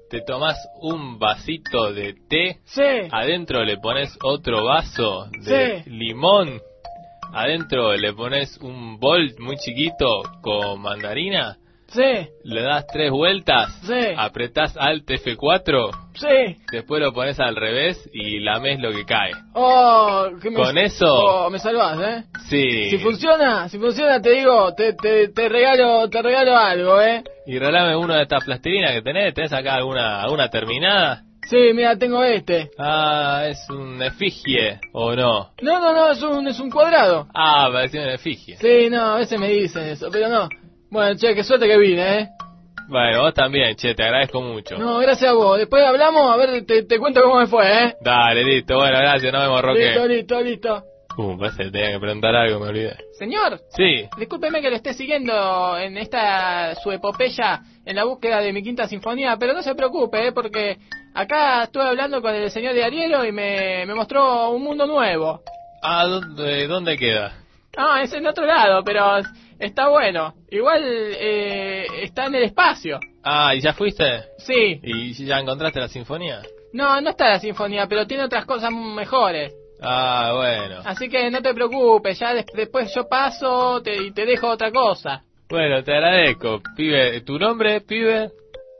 te tomás un vasito de té, Sí. adentro le pones otro vaso de Sí. limón, adentro le pones un bol muy chiquito con mandarina, Sí. le das tres vueltas, Sí. apretás Alt F cuatro, Sí. después lo pones al revés y lamés lo que cae. Oh, que me, Con eso- oh, me salvás, ¿eh? Sí. Si funciona, si funciona, te digo, te, te, te regalo, te regalo algo, ¿eh? Y regalame una de estas plastilinas que tenés. ¿Tenés acá alguna, alguna terminada? Sí, mira, tengo este. Ah, es un efigie, ¿o no? No, no, no, es un, es un cuadrado. Ah, parecía un efigie. Sí, no, a veces me dicen eso, pero no. Bueno, che, qué suerte que vine, ¿eh? Bueno, vos también, che, te agradezco mucho. No, gracias a vos. Después hablamos, a ver, te, te cuento cómo me fue, ¿eh? Dale, listo, bueno, gracias, nos vemos, Roque. Listo, listo, listo. Uh, parece que tenía que preguntar algo, me olvidé. Señor, Sí, discúlpeme que lo esté siguiendo en esta su epopeya en la búsqueda de mi quinta sinfonía, pero no se preocupe, ¿eh? Porque acá estuve hablando con el señor de Arielo y me, me mostró un mundo nuevo. ah, ¿dónde, dónde queda? Ah, es en otro lado, pero está bueno. Igual eh, está en el espacio. Ah, ¿y ya fuiste? Sí. ¿Y ya encontraste la sinfonía? No, no está la sinfonía, pero tiene otras cosas mejores. Ah, bueno. Así que no te preocupes, ya des- después yo paso te, y te dejo otra cosa. Bueno, te agradezco, pibe. ¿Tu nombre, pibe?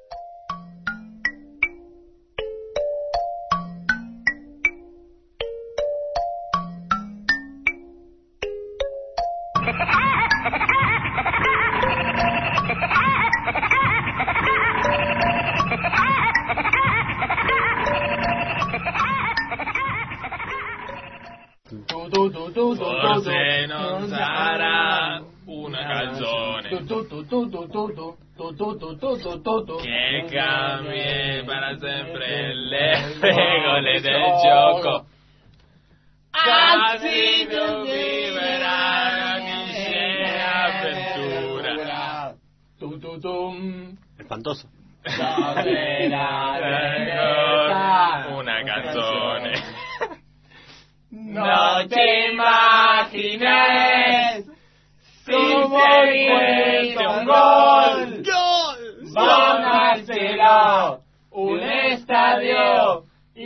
Tu, tu, tu, tu, tu, tu, Forse tu. non sarà una canzone Tu, tu, tu, tu, tu, tu, tu, tu, tu, tu, tu, tu, tu, tu. che cambie para sempre le regole del gioco. Così tu viverai ogni scena avventura. Tu, tu, tum. Espantoso. Una canzone. No te imagines si se encuentra un gol. Van al cielo, un estadio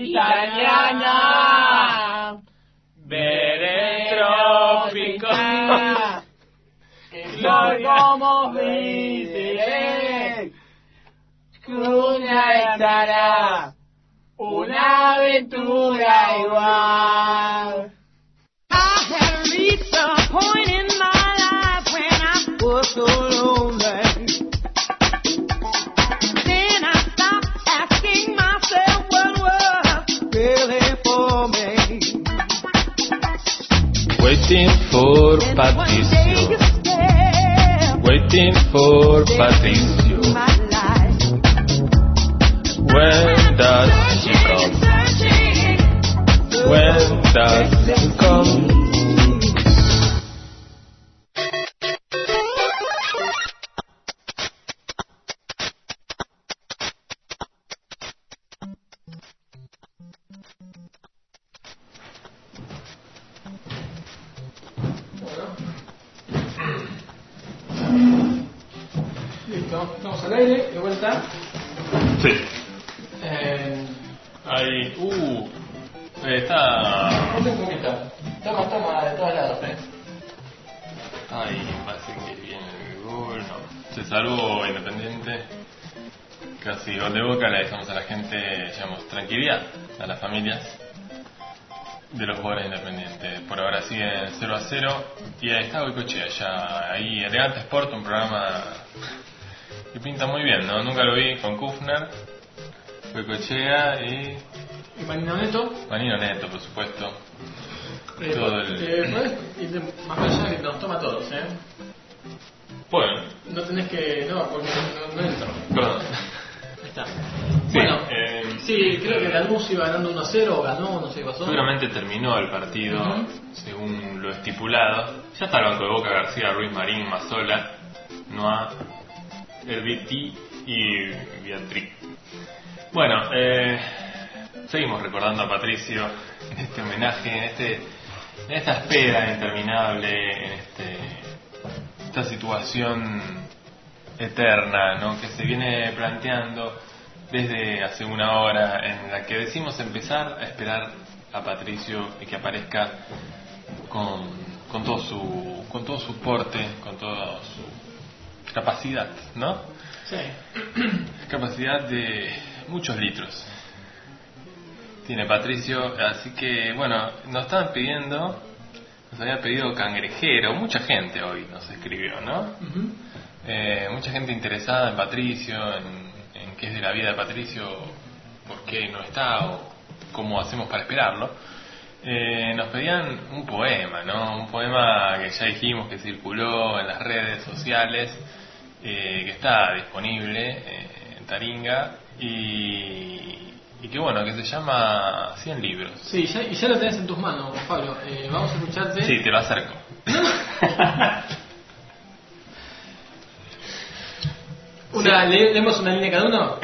italiana. Bere trópico. Que soy como visiré. Una estará una aventura igual. I had reached a point in my life when I was so lonely. Then I stopped asking myself what was really for me. Waiting for Then one day Patricio. you stare Waiting for Patricio. into my life. When does she come? Searching, When does she come? Listo, estamos al aire, de vuelta. Sí. Eh, Ahí. Uh. Está. ponte un poquito. Toma, toma, de todos lados, eh. Ay, parece que viene el gol. No. Se salvó Independiente. Casi gol de Boca. Le dejamos a la gente, digamos, tranquilidad a las familias de los jugadores Independientes. Por ahora siguen cero a cero. Y ahí está Goicoechea, ya ahí Elegante Sport, un programa que pinta muy bien, ¿no? Nunca lo vi con Kufner, Goicoechea y Y Manino Neto. Manino Neto, por supuesto. Eh, Todo el- eh, podés ir de- más allá que nos toma a todos, ¿eh? Bueno, No tenés que... No, porque no, no entro. perdón. Ahí está. Sí, Bueno, eh, sí, creo que Lanús iba ganando uno a cero, o ganó, no sé qué pasó. seguramente terminó el partido Ujú. según lo estipulado. Ya está el banco de Boca: García, Ruiz, Marín, Mazzola, Noah, Herbiti y Beatriz. Bueno, eh, seguimos recordando a Patricio en este homenaje, en este, en esta espera interminable, en este, esta situación eterna, ¿no?, que se viene planteando desde hace una hora en la que decimos empezar a esperar a Patricio y que aparezca con, con todo su con todo su porte, con toda su capacidad, ¿no? Sí. Capacidad de muchos litros tiene Patricio, así que bueno, nos estaban pidiendo, nos había pedido Cangrejero, mucha gente hoy nos escribió, ¿no? Uh-huh. Eh, mucha gente interesada en Patricio, en, en qué es de la vida de Patricio, por qué no está o cómo hacemos para esperarlo. Eh, nos pedían un poema, ¿no? Un poema que ya dijimos que circuló en las redes sociales, eh, que está disponible eh, en Taringa y, y que bueno, que se llama cien libros. Sí, ya, y ya lo tenés en tus manos, Pablo. Eh, vamos a escucharte. Sí, te lo acerco. Una, ¿le- ¿Leemos una línea cada uno?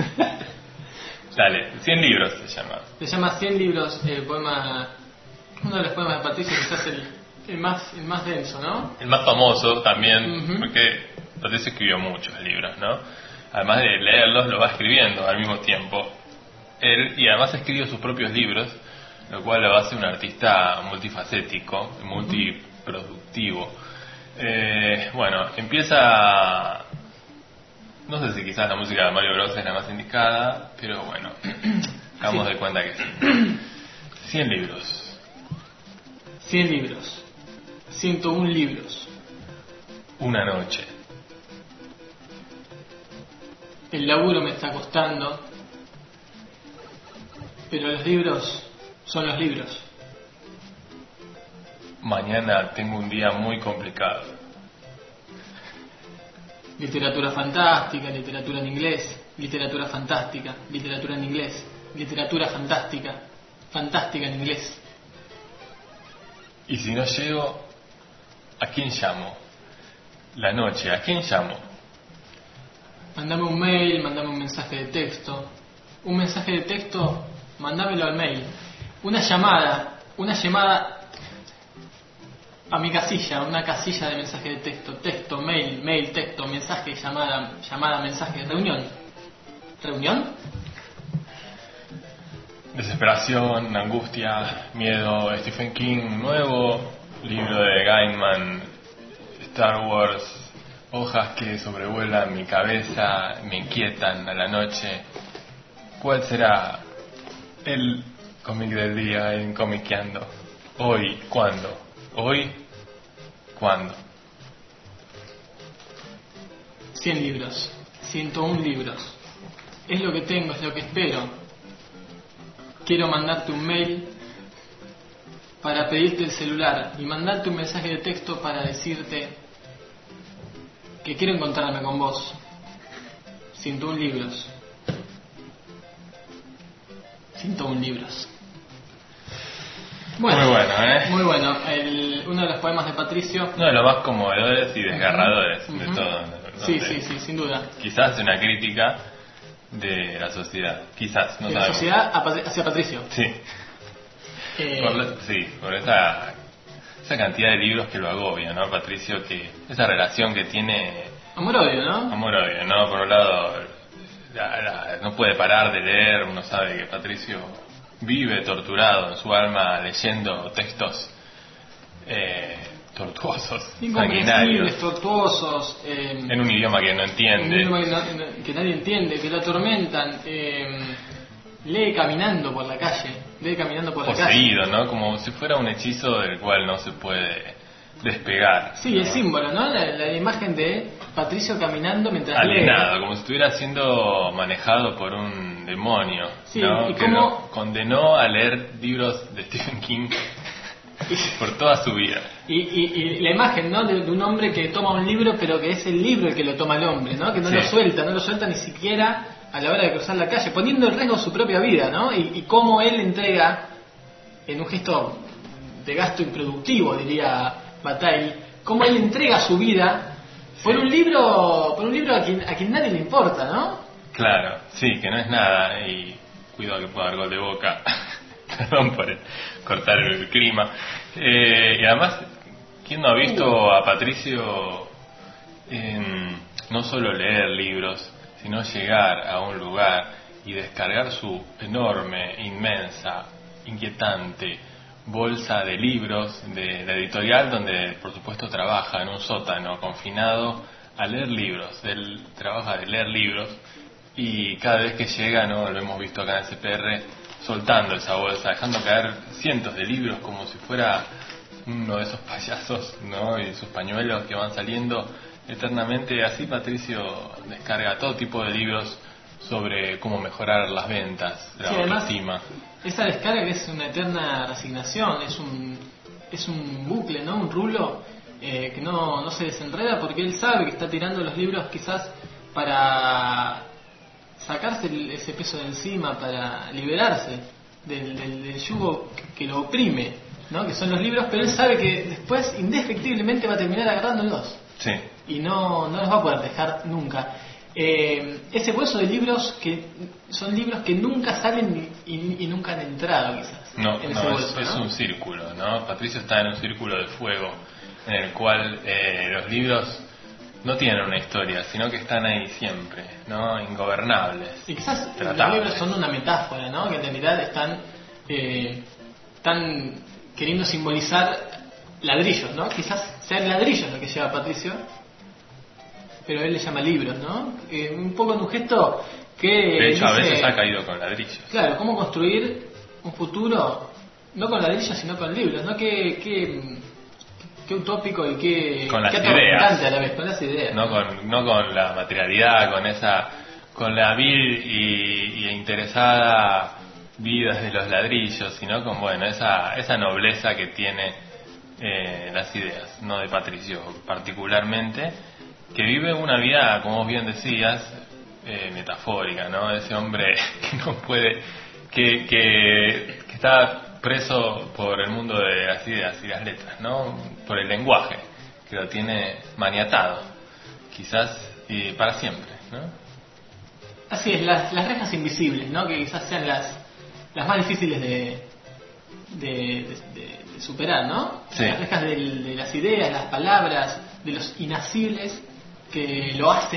Dale, cien libros se llama. Se llama cien libros, el poema, uno de los poemas de Patricio, quizás el, el más el más denso, ¿no? El más famoso también, Ujú. porque Patricio escribió muchos libros, ¿no? Además de leerlos, lo va escribiendo al mismo tiempo. Él, y además escribió sus propios libros, lo cual lo hace un artista multifacético, multiproductivo. Eh, bueno, empieza... No sé si quizás la música de Mario Bros es la más indicada, pero bueno, hagamos de cuenta que sí. cien libros. cien libros, ciento uno libros. Una noche. El laburo me está costando, pero los libros son los libros. Mañana tengo un día muy complicado. Literatura fantástica, literatura en inglés, literatura fantástica, literatura en inglés, literatura fantástica, fantástica en inglés. Y si no llego, ¿a quién llamo? La noche, ¿a quién llamo? Mandame un mail, mandame un mensaje de texto. Un mensaje de texto, mandámelo al mail. Una llamada, una llamada a mi casilla, una casilla de mensaje de texto. Texto, mail, mail, texto, mensaje, llamada, llamada, mensaje, reunión. ¿Reunión? Desesperación, angustia, miedo, Stephen King, nuevo libro de Gaiman, Star Wars, hojas que sobrevuelan mi cabeza, me inquietan a la noche. ¿Cuál será el cómic del día en Comiqueando? Hoy, ¿cuándo? Hoy, ¿cuándo? cien libros, ciento uno libros. Es lo que tengo, es lo que espero. Quiero mandarte un mail para pedirte el celular y mandarte un mensaje de texto para decirte que quiero encontrarme con vos. ciento uno libros. ciento uno libros. Bueno, Muy bueno, ¿eh? Muy bueno. El, uno de los poemas de Patricio. Uno de los más conmovedores y desgarradores de Ujú. todo. Sí, donde sí, sí, sin duda. Quizás una crítica de la sociedad. Quizás, no De la sabemos. sociedad a Pat- hacia Patricio. Sí. Eh, Por la- sí, por esa, esa cantidad de libros que lo agobia, ¿no, Patricio? Que esa relación que tiene Amor-odio, ¿no? amor-odio, ¿no? Por un lado, la- la- no puede parar de leer, uno sabe que Patricio vive torturado en su alma leyendo textos eh, tortuosos, Incomprensibles, sanguinarios, tortuosos, eh, en un idioma que no en un entiende. idioma que, no- que nadie entiende, que lo atormentan. Eh, lee caminando por la calle, lee caminando por la calle. Poseído, ¿no? Como si fuera un hechizo del cual no se puede despegar. Sí, el símbolo, ¿no? La, la imagen de Patricio caminando mientras Alienado, como si estuviera siendo manejado por un demonio, Sí, ¿no? y Que cómo- lo condenó a leer libros de Stephen King lee. por toda su vida. Y, y, y la imagen, ¿no? De, de un hombre que toma un libro, pero que es el libro el que lo toma el hombre, ¿no? Que no Sí. lo suelta, no lo suelta ni siquiera a la hora de cruzar la calle, poniendo en riesgo su propia vida, ¿no? Y, y cómo él entrega, en un gesto de gasto improductivo, diría Bataille, cómo él entrega su vida por Sí. un libro, por un libro a quien, a quien nadie le importa, ¿no? Claro, sí, que no es nada y cuidado que pueda dar gol de Boca. Perdón por el- cortar el clima. Eh, y además, ¿quién no ha visto a Patricio en no solo leer libros, sino llegar a un lugar y descargar su enorme, inmensa, inquietante bolsa de libros de la editorial donde por supuesto trabaja en un sótano confinado a leer libros. Él trabaja de leer libros y cada vez que llega, ¿no?, lo hemos visto acá en C P R, soltando esa bolsa, dejando caer cientos de libros como si fuera uno de esos payasos, ¿no?, y sus pañuelos que van saliendo eternamente. Así Patricio descarga todo tipo de libros sobre cómo mejorar las ventas, la Sí, además, autoestima. esa descarga que es una eterna resignación, es un es un bucle, ¿no? Un rulo eh, que no, no se desenreda porque él sabe que está tirando los libros quizás para sacarse el- ese peso de encima, para liberarse del, del, del yugo que, que lo oprime, ¿no? Que son los libros, pero él sabe que después indefectiblemente va a terminar agarrándolos Sí, y no, no los va a poder dejar nunca. Eh, ese bolso de libros que son libros que nunca salen y, y- y nunca han entrado quizás no, en ese no, bolso, es, es ¿no? un círculo, ¿no? Patricio está en un círculo de fuego en el cual eh, los libros no tienen una historia, sino que están ahí siempre, ¿no? Ingobernables. Y quizás los tratables. libros son una metáfora, ¿no? Que en realidad están eh, están queriendo simbolizar ladrillos, ¿no? Quizás sean ladrillos lo que lleva Patricio, pero él le llama libros, ¿no? Eh, un poco en un gesto que De hecho, a dice, veces ha caído con ladrillos. claro, cómo construir un futuro no con ladrillos sino con libros, ¿no? Qué, qué, qué utópico y qué, Con las qué ideas. atormentante a la vez, con las ideas. No con, no con la materialidad, con esa, con la vil y, y interesada vida de los ladrillos, sino con, bueno, esa, esa nobleza que tiene eh, las ideas, no de Patricio particularmente, que vive una vida, como vos bien decías, eh, metafórica, ¿no? Ese hombre que no puede, que, que, que está preso por el mundo de las ideas y las letras, ¿no? Por el lenguaje, que lo tiene maniatado, quizás y para siempre, ¿no? Así es, las, las rejas invisibles, ¿no? Que quizás sean las, las más difíciles de, de, de- de- de superar, ¿no? Sí. Las rejas del- de las ideas, las palabras, de los inacibles que lo hacen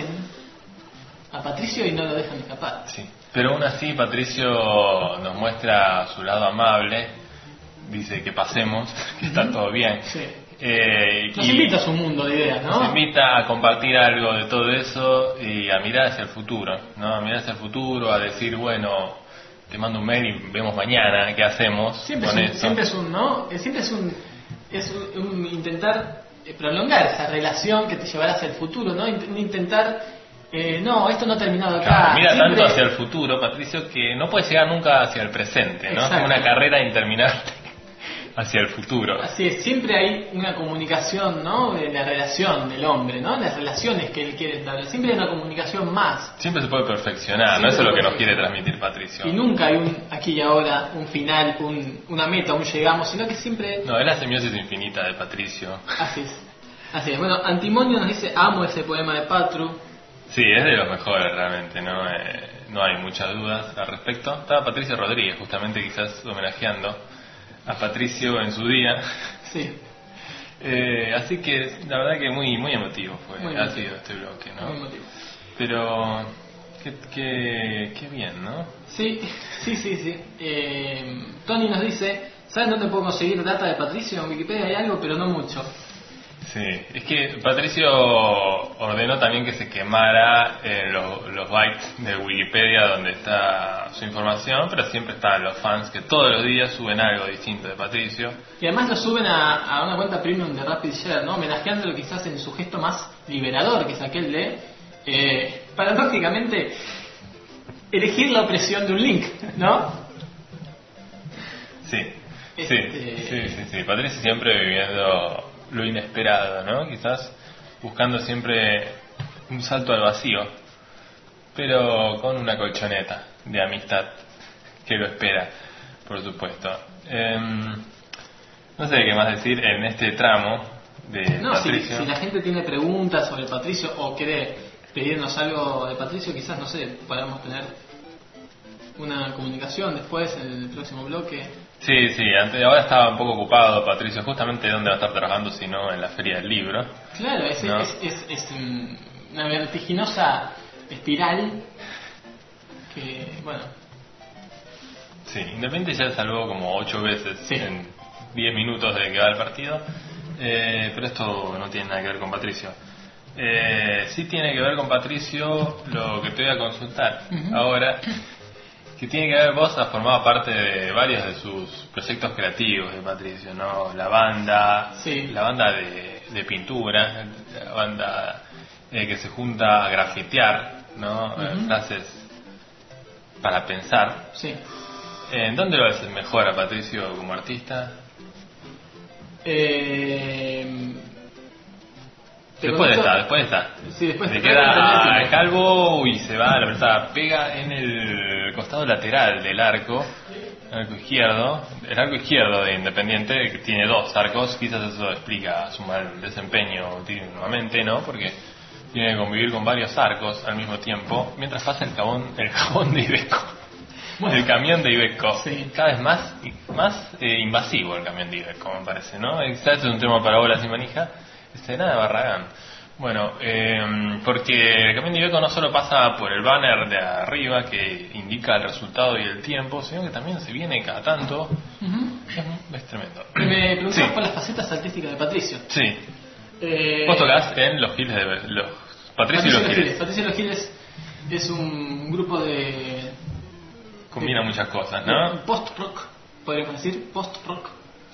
a Patricio y no lo dejan escapar. Sí. Pero aún así Patricio nos muestra su lado amable, dice que pasemos, que está todo bien. Sí. Eh, Nos y invita a su mundo de ideas, ¿no? nos invita a compartir algo de todo eso y a mirar hacia el futuro, ¿no? A mirar hacia el futuro, a decir, bueno, te mando un mail y vemos mañana qué hacemos Siempre es, con un, esto. siempre es un, ¿no? Eh, Siempre es un, es un, un intentar eh, prolongar esa relación que te llevará hacia el futuro, ¿no? Int- un intentar, eh, no, esto no ha terminado acá. Claro, mira Siempre- tanto hacia el futuro, Patricio, que no puede llegar nunca hacia el presente, ¿no? Es como Exacto. una carrera interminable hacia el futuro. Así es, siempre hay una comunicación, ¿no? De la relación del hombre, ¿no? Las relaciones que él quiere establecer. Siempre hay una comunicación más. Siempre se puede perfeccionar, Siempre ¿no? Eso es lo que puede- nos quiere transmitir Patricio. Y nunca hay un aquí y ahora, un final, un, una meta, un llegamos, sino que siempre... No, es la semiosis infinita de Patricio. Así es. Así es. Bueno, Antimonio nos dice, amo ese poema de Patru. Sí, es de los mejores realmente, no Eh, no hay muchas dudas al respecto. Estaba Patricio Rodríguez justamente quizás homenajeando a Patricio en su día. Sí, Eh, así que la verdad que muy muy emotivo fue, Muy ha emotivo. sido este bloque, muy ¿no? emotivo. Pero qué, qué, qué bien, ¿no? Sí, sí, sí, sí. Eh, Tony nos dice, ¿saben dónde puedo conseguir data de Patricio? En Wikipedia hay algo, pero no mucho. Sí, es que Patricio ordenó también que se quemara eh, los, los bytes de Wikipedia donde está su información, pero siempre están los fans que todos los días suben algo distinto de Patricio. Y además lo suben a, a una cuenta premium de Rapid Share, ¿no? Homenajeándolo quizás en su gesto más liberador, que es aquel de, eh, paradójicamente, elegir la opresión de un link, ¿no? Sí, sí, Este- sí, sí, sí. Patricio siempre viviendo lo inesperado, ¿no? Quizás buscando siempre un salto al vacío, pero con una colchoneta de amistad que lo espera, por supuesto. Em, no sé qué más decir en este tramo de No, si, Patricio. si la gente tiene preguntas sobre Patricio o quiere pedirnos algo de Patricio, quizás, no sé, podamos tener una comunicación después en el próximo bloque. Sí, sí, antes, ahora estaba un poco ocupado Patricio, justamente dónde va a estar trabajando si no en la Feria del Libro. Claro, es, No. es, es, es, mm, una vertiginosa espiral que, bueno... Sí, Independiente ya salvó como ocho veces Sí. en diez minutos de que va el partido, eh, pero esto no tiene nada que ver con Patricio. Eh, sí tiene que ver con Patricio lo que te voy a consultar Ujú. ahora, que tiene que ver, vos has formado parte de varios de sus proyectos creativos de Patricio, ¿no? La banda, Sí. la banda de, de pintura, la banda eh, que se junta a grafitear, ¿no? Eh, Ujú. frases para pensar. Sí. ¿En dónde lo ves mejor a Patricio como artista? Eh... ¿te Después de contesto? esta, después de esta. Sí, después Le de queda esta. al calvo y se va, la verdad, pega en el costado lateral del arco, arco izquierdo, el arco izquierdo de Independiente, que tiene dos arcos, quizás eso explica su mal desempeño últimamente, ¿no? Porque tiene que convivir con varios arcos al mismo tiempo, mientras pasa el jabón, el jabón de Iveco. Bueno. El camión de Iveco, Sí. cada vez más más eh, invasivo el camión de Iveco, me parece, ¿no? Quizás es un tema para bolas y manija. Este, nada, Barragán. Bueno, eh, porque el camión de Iveco no solo pasa por el banner de arriba que indica el resultado y el tiempo, sino que también se viene cada tanto. Ujú. Es, es tremendo. Me preguntabas Sí. por las facetas artísticas de Patricio. Sí. Eh, Vos tocás en los Giles de los Patricio y los Giles. Patricio y los Giles es un grupo de Combina muchas cosas, ¿no? post-rock, podríamos decir, post-rock.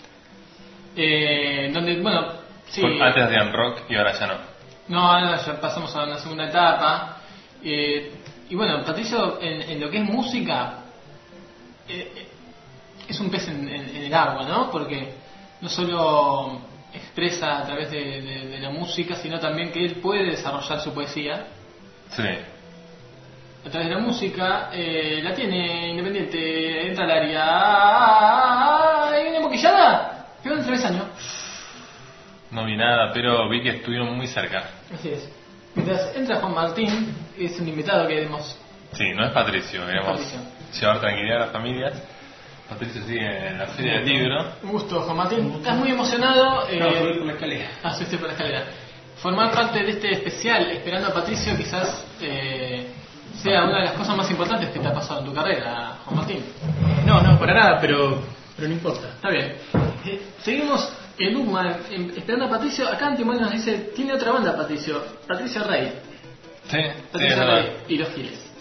Eh, donde, bueno, sí. Por- Antes hacían rock y ahora ya no. No, ahora ya pasamos a una segunda etapa. Eh, y bueno, Patricio, en, en lo que es música, eh, eh, es un pez en, en- en el agua, ¿no? Porque no solo expresa a través de, de- de la música, sino también que él puede desarrollar su poesía Sí. a través de la música. Eh, la tiene Independiente, entra al área. ¡Ah! ¿Hay una moquillada? Quedó en tres años. No vi nada, pero vi que estuvieron muy cerca. Así es. Mientras entra Juan Martín, es un invitado que hemos... Sí, no es Patricio, queremos Patricio. llevar tranquilidad a las familias. Patricio sigue en la feria del libro. Un gusto, Juan Martín. Estás muy emocionado. Eh, No, subí por la escalera. Ah, subiste por la escalera. Formar parte de este especial, esperando a Patricio, quizás eh, sea una de las cosas más importantes que te ha pasado en tu carrera, Juan Martín. No, no, para nada, pero, pero no importa. Está bien. Eh, seguimos en Uma, en- esperando a Patricio. Acá Antimón nos dice, tiene otra banda Patricio, Patricio Rey. Sí, sí, Patricio es Rey verdad. y los Giles.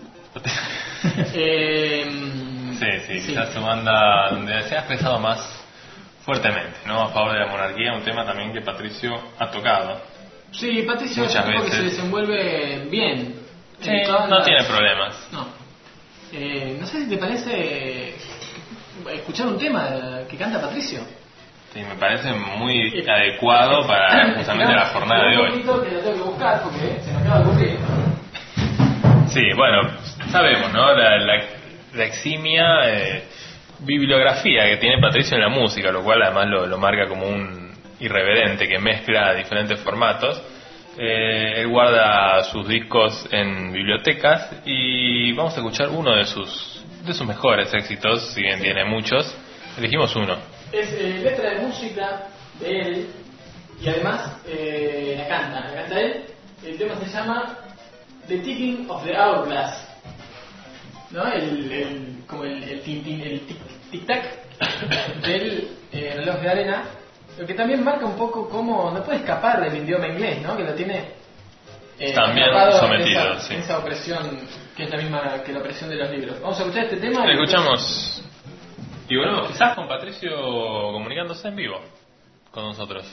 eh, Sí, sí, quizás su banda donde se ha expresado más fuertemente, ¿no? A favor de la monarquía, un tema también que Patricio ha tocado. Sí, Patricio Muchas es un tipo que veces. se desenvuelve bien. Sí, En todas no las- tiene problemas. No. Eh, no sé si te parece escuchar un tema que canta Patricio. Sí, me parece muy adecuado para justamente la jornada de Un hoy. poquito que lo tengo que buscar porque se me acaba de ocurrir. Sí, bueno, sabemos, ¿no? La, la, la eximia eh, bibliografía que tiene Patricio en la música, lo cual además lo, lo marca como un irreverente que mezcla diferentes formatos. Eh, él guarda sus discos en bibliotecas y vamos a escuchar uno de sus de sus mejores éxitos, si bien tiene muchos. Elegimos uno. Es eh, letra de música de él y además eh, la canta, la canta él. El tema se llama The Ticking of the Hourglass, ¿no? El, el, como el, el, tin, tin, el tic, tic tac del eh, reloj de arena, lo que también marca un poco cómo no puede escapar del idioma inglés, ¿no? Que lo tiene eh, También atrapado sometido, en esa, sí. en esa opresión que es la misma que la opresión de los libros. Vamos a escuchar este tema. y Escuchamos y volvemos quizás con Patricio comunicándose en vivo con nosotros.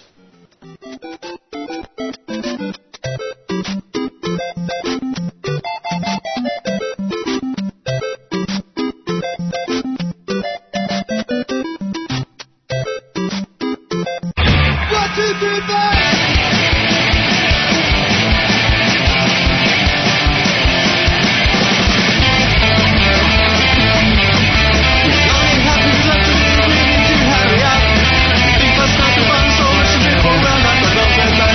One, two, three, four. Running happy, just to hurry up. Think that's not the fun, so let's just go round like a dog and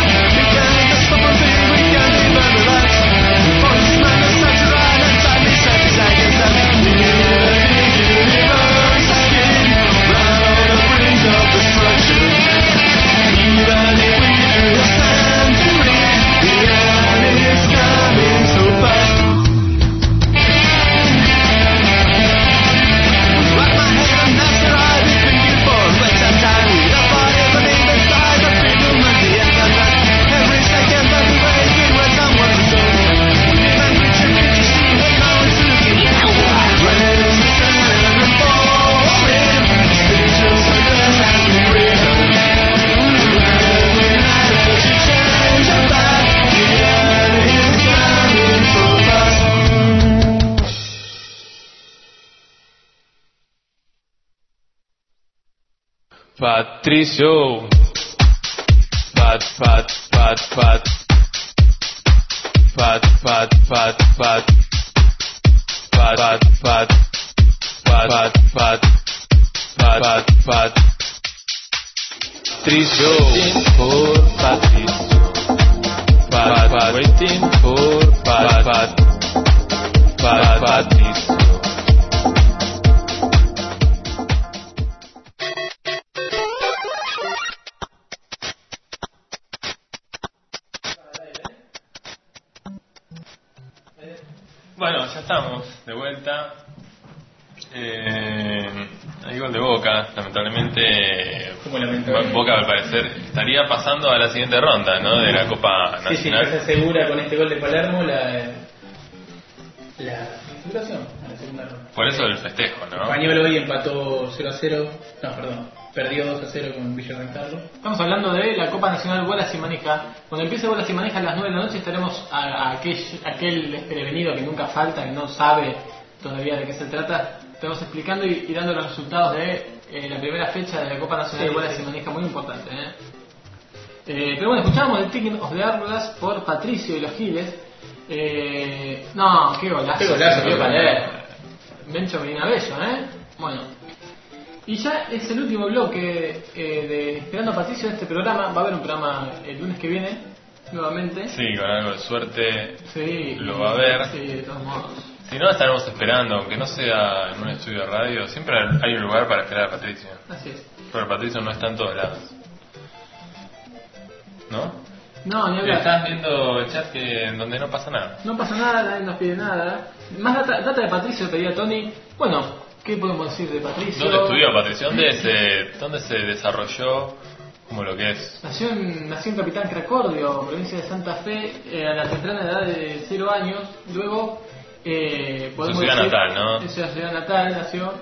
Patricio. Pat, pat, pat, pat. Pat, pat, pat, pat. Pat, pat, pat. Pat, pat, pat. Pat, pat, pat. Patricio. Waiting for Patricio. Pat, pat. Waiting for Pat, pat. Pat, Patricio. Bueno, ya estamos de vuelta. Eh, hay gol de Boca, lamentablemente. Como lamentablemente. Boca, al parecer, estaría pasando a la siguiente ronda, ¿no? De la Copa Sí, sí, Nacional. se asegura con este gol de Palermo la la clasificación a la segunda ronda. Por eso el festejo, ¿no? Español hoy empató cero a cero, no, perdón, perdió dos a cero con Villa San Carlos. Estamos hablando de la Copa Nacional Bolas y Manija. Cuando empiece Bolas y Manija a las nueve de la noche estaremos a, a aquel, aquel desprevenido que nunca falta, que no sabe todavía de qué se trata. Estamos explicando y, y dando los resultados de eh, la primera fecha de la Copa Nacional Sí, Bolas sí. y Manija, muy importante. ¿eh? Eh, pero bueno, escuchábamos el Ticket of the Arlas por Patricio y los Giles. Eh, no, qué golazo. Qué golazo, se dio qué Palermo. Bencho Medina Bello, ¿eh? Bueno. Y ya es el último bloque eh, de Esperando a Patricio de este programa. Va a haber un programa el lunes que viene, nuevamente. Sí, con algo de suerte Sí. lo va a ver. Sí, de todos modos. Si no, estaremos esperando, aunque no sea en un estudio de radio, siempre hay un lugar para esperar a Patricio. Así es. Pero Patricio no está en todos lados. ¿No? No, ni Y hablar. estás viendo el chat que, en donde no pasa nada. No pasa nada, nadie nos pide nada. Más data, data de Patricio, pedía Tony. Bueno, ¿qué podemos decir de Patricio? ¿Dónde estudió Patricio? ¿Dónde se, dónde se desarrolló como lo que es? Nació en, nació en Capitán Cracordio, provincia de Santa Fe, eh, a la temprana edad de cero años. Luego, eh, podemos ciudad decir, natal, ¿no? En su ciudad natal nació.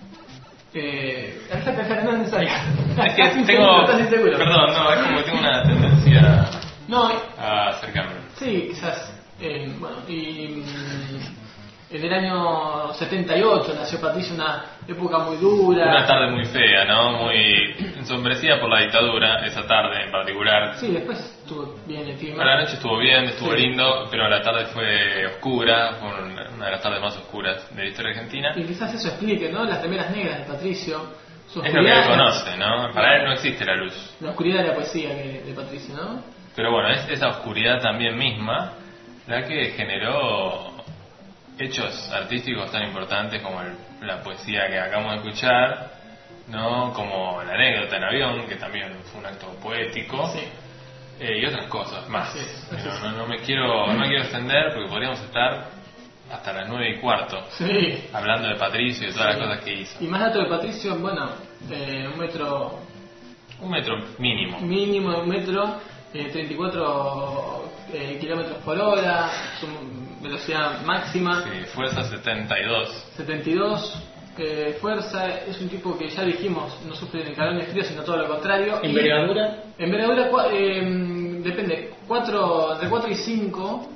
Eh, alejate, alejate, no es necesario. Es que Estás inseguro, tengo... estás inseguro. Perdón, no, es como que tengo una tendencia No, a acercarme. sí, quizás. Eh, bueno, y mm, en el año setenta y ocho nació Patricio, una época muy dura. Una tarde muy fea, ¿no? Muy ensombrecida por la dictadura, esa tarde en particular. Sí, después estuvo bien el clima. A la noche estuvo bien, estuvo Sí. lindo, pero la tarde fue oscura, fue una una de las tardes más oscuras de la historia argentina. Y quizás eso explique, ¿no? Las remeras negras de Patricio. Su Es lo que él oscuridad, conoce, ¿no? Para él no existe la luz. La oscuridad de la poesía que- de Patricio, ¿no? Pero bueno, es esa oscuridad también misma la que generó hechos artísticos tan importantes como el- la poesía que acabamos de escuchar, ¿no? Como la anécdota en avión, que también fue un acto poético. Sí. Eh, y otras cosas más. Así es, Pero así no, no me quiero no me quiero extender porque podríamos estar hasta las nueve y cuarto Sí. hablando de Patricio y de todas las cosas que hizo. Y más dato de Patricio, bueno, eh, un metro Un metro mínimo. mínimo de un metro, eh, treinta y cuatro eh, kilómetros por hora, su velocidad máxima, Sí, fuerza setenta y dos. setenta y dos, eh, fuerza, es un tipo que ya dijimos, no sufre ni calor ni frío, sino todo lo contrario. Y Envergadura, envergadura, cua- eh, depende, cuatro, entre cuatro y cinco.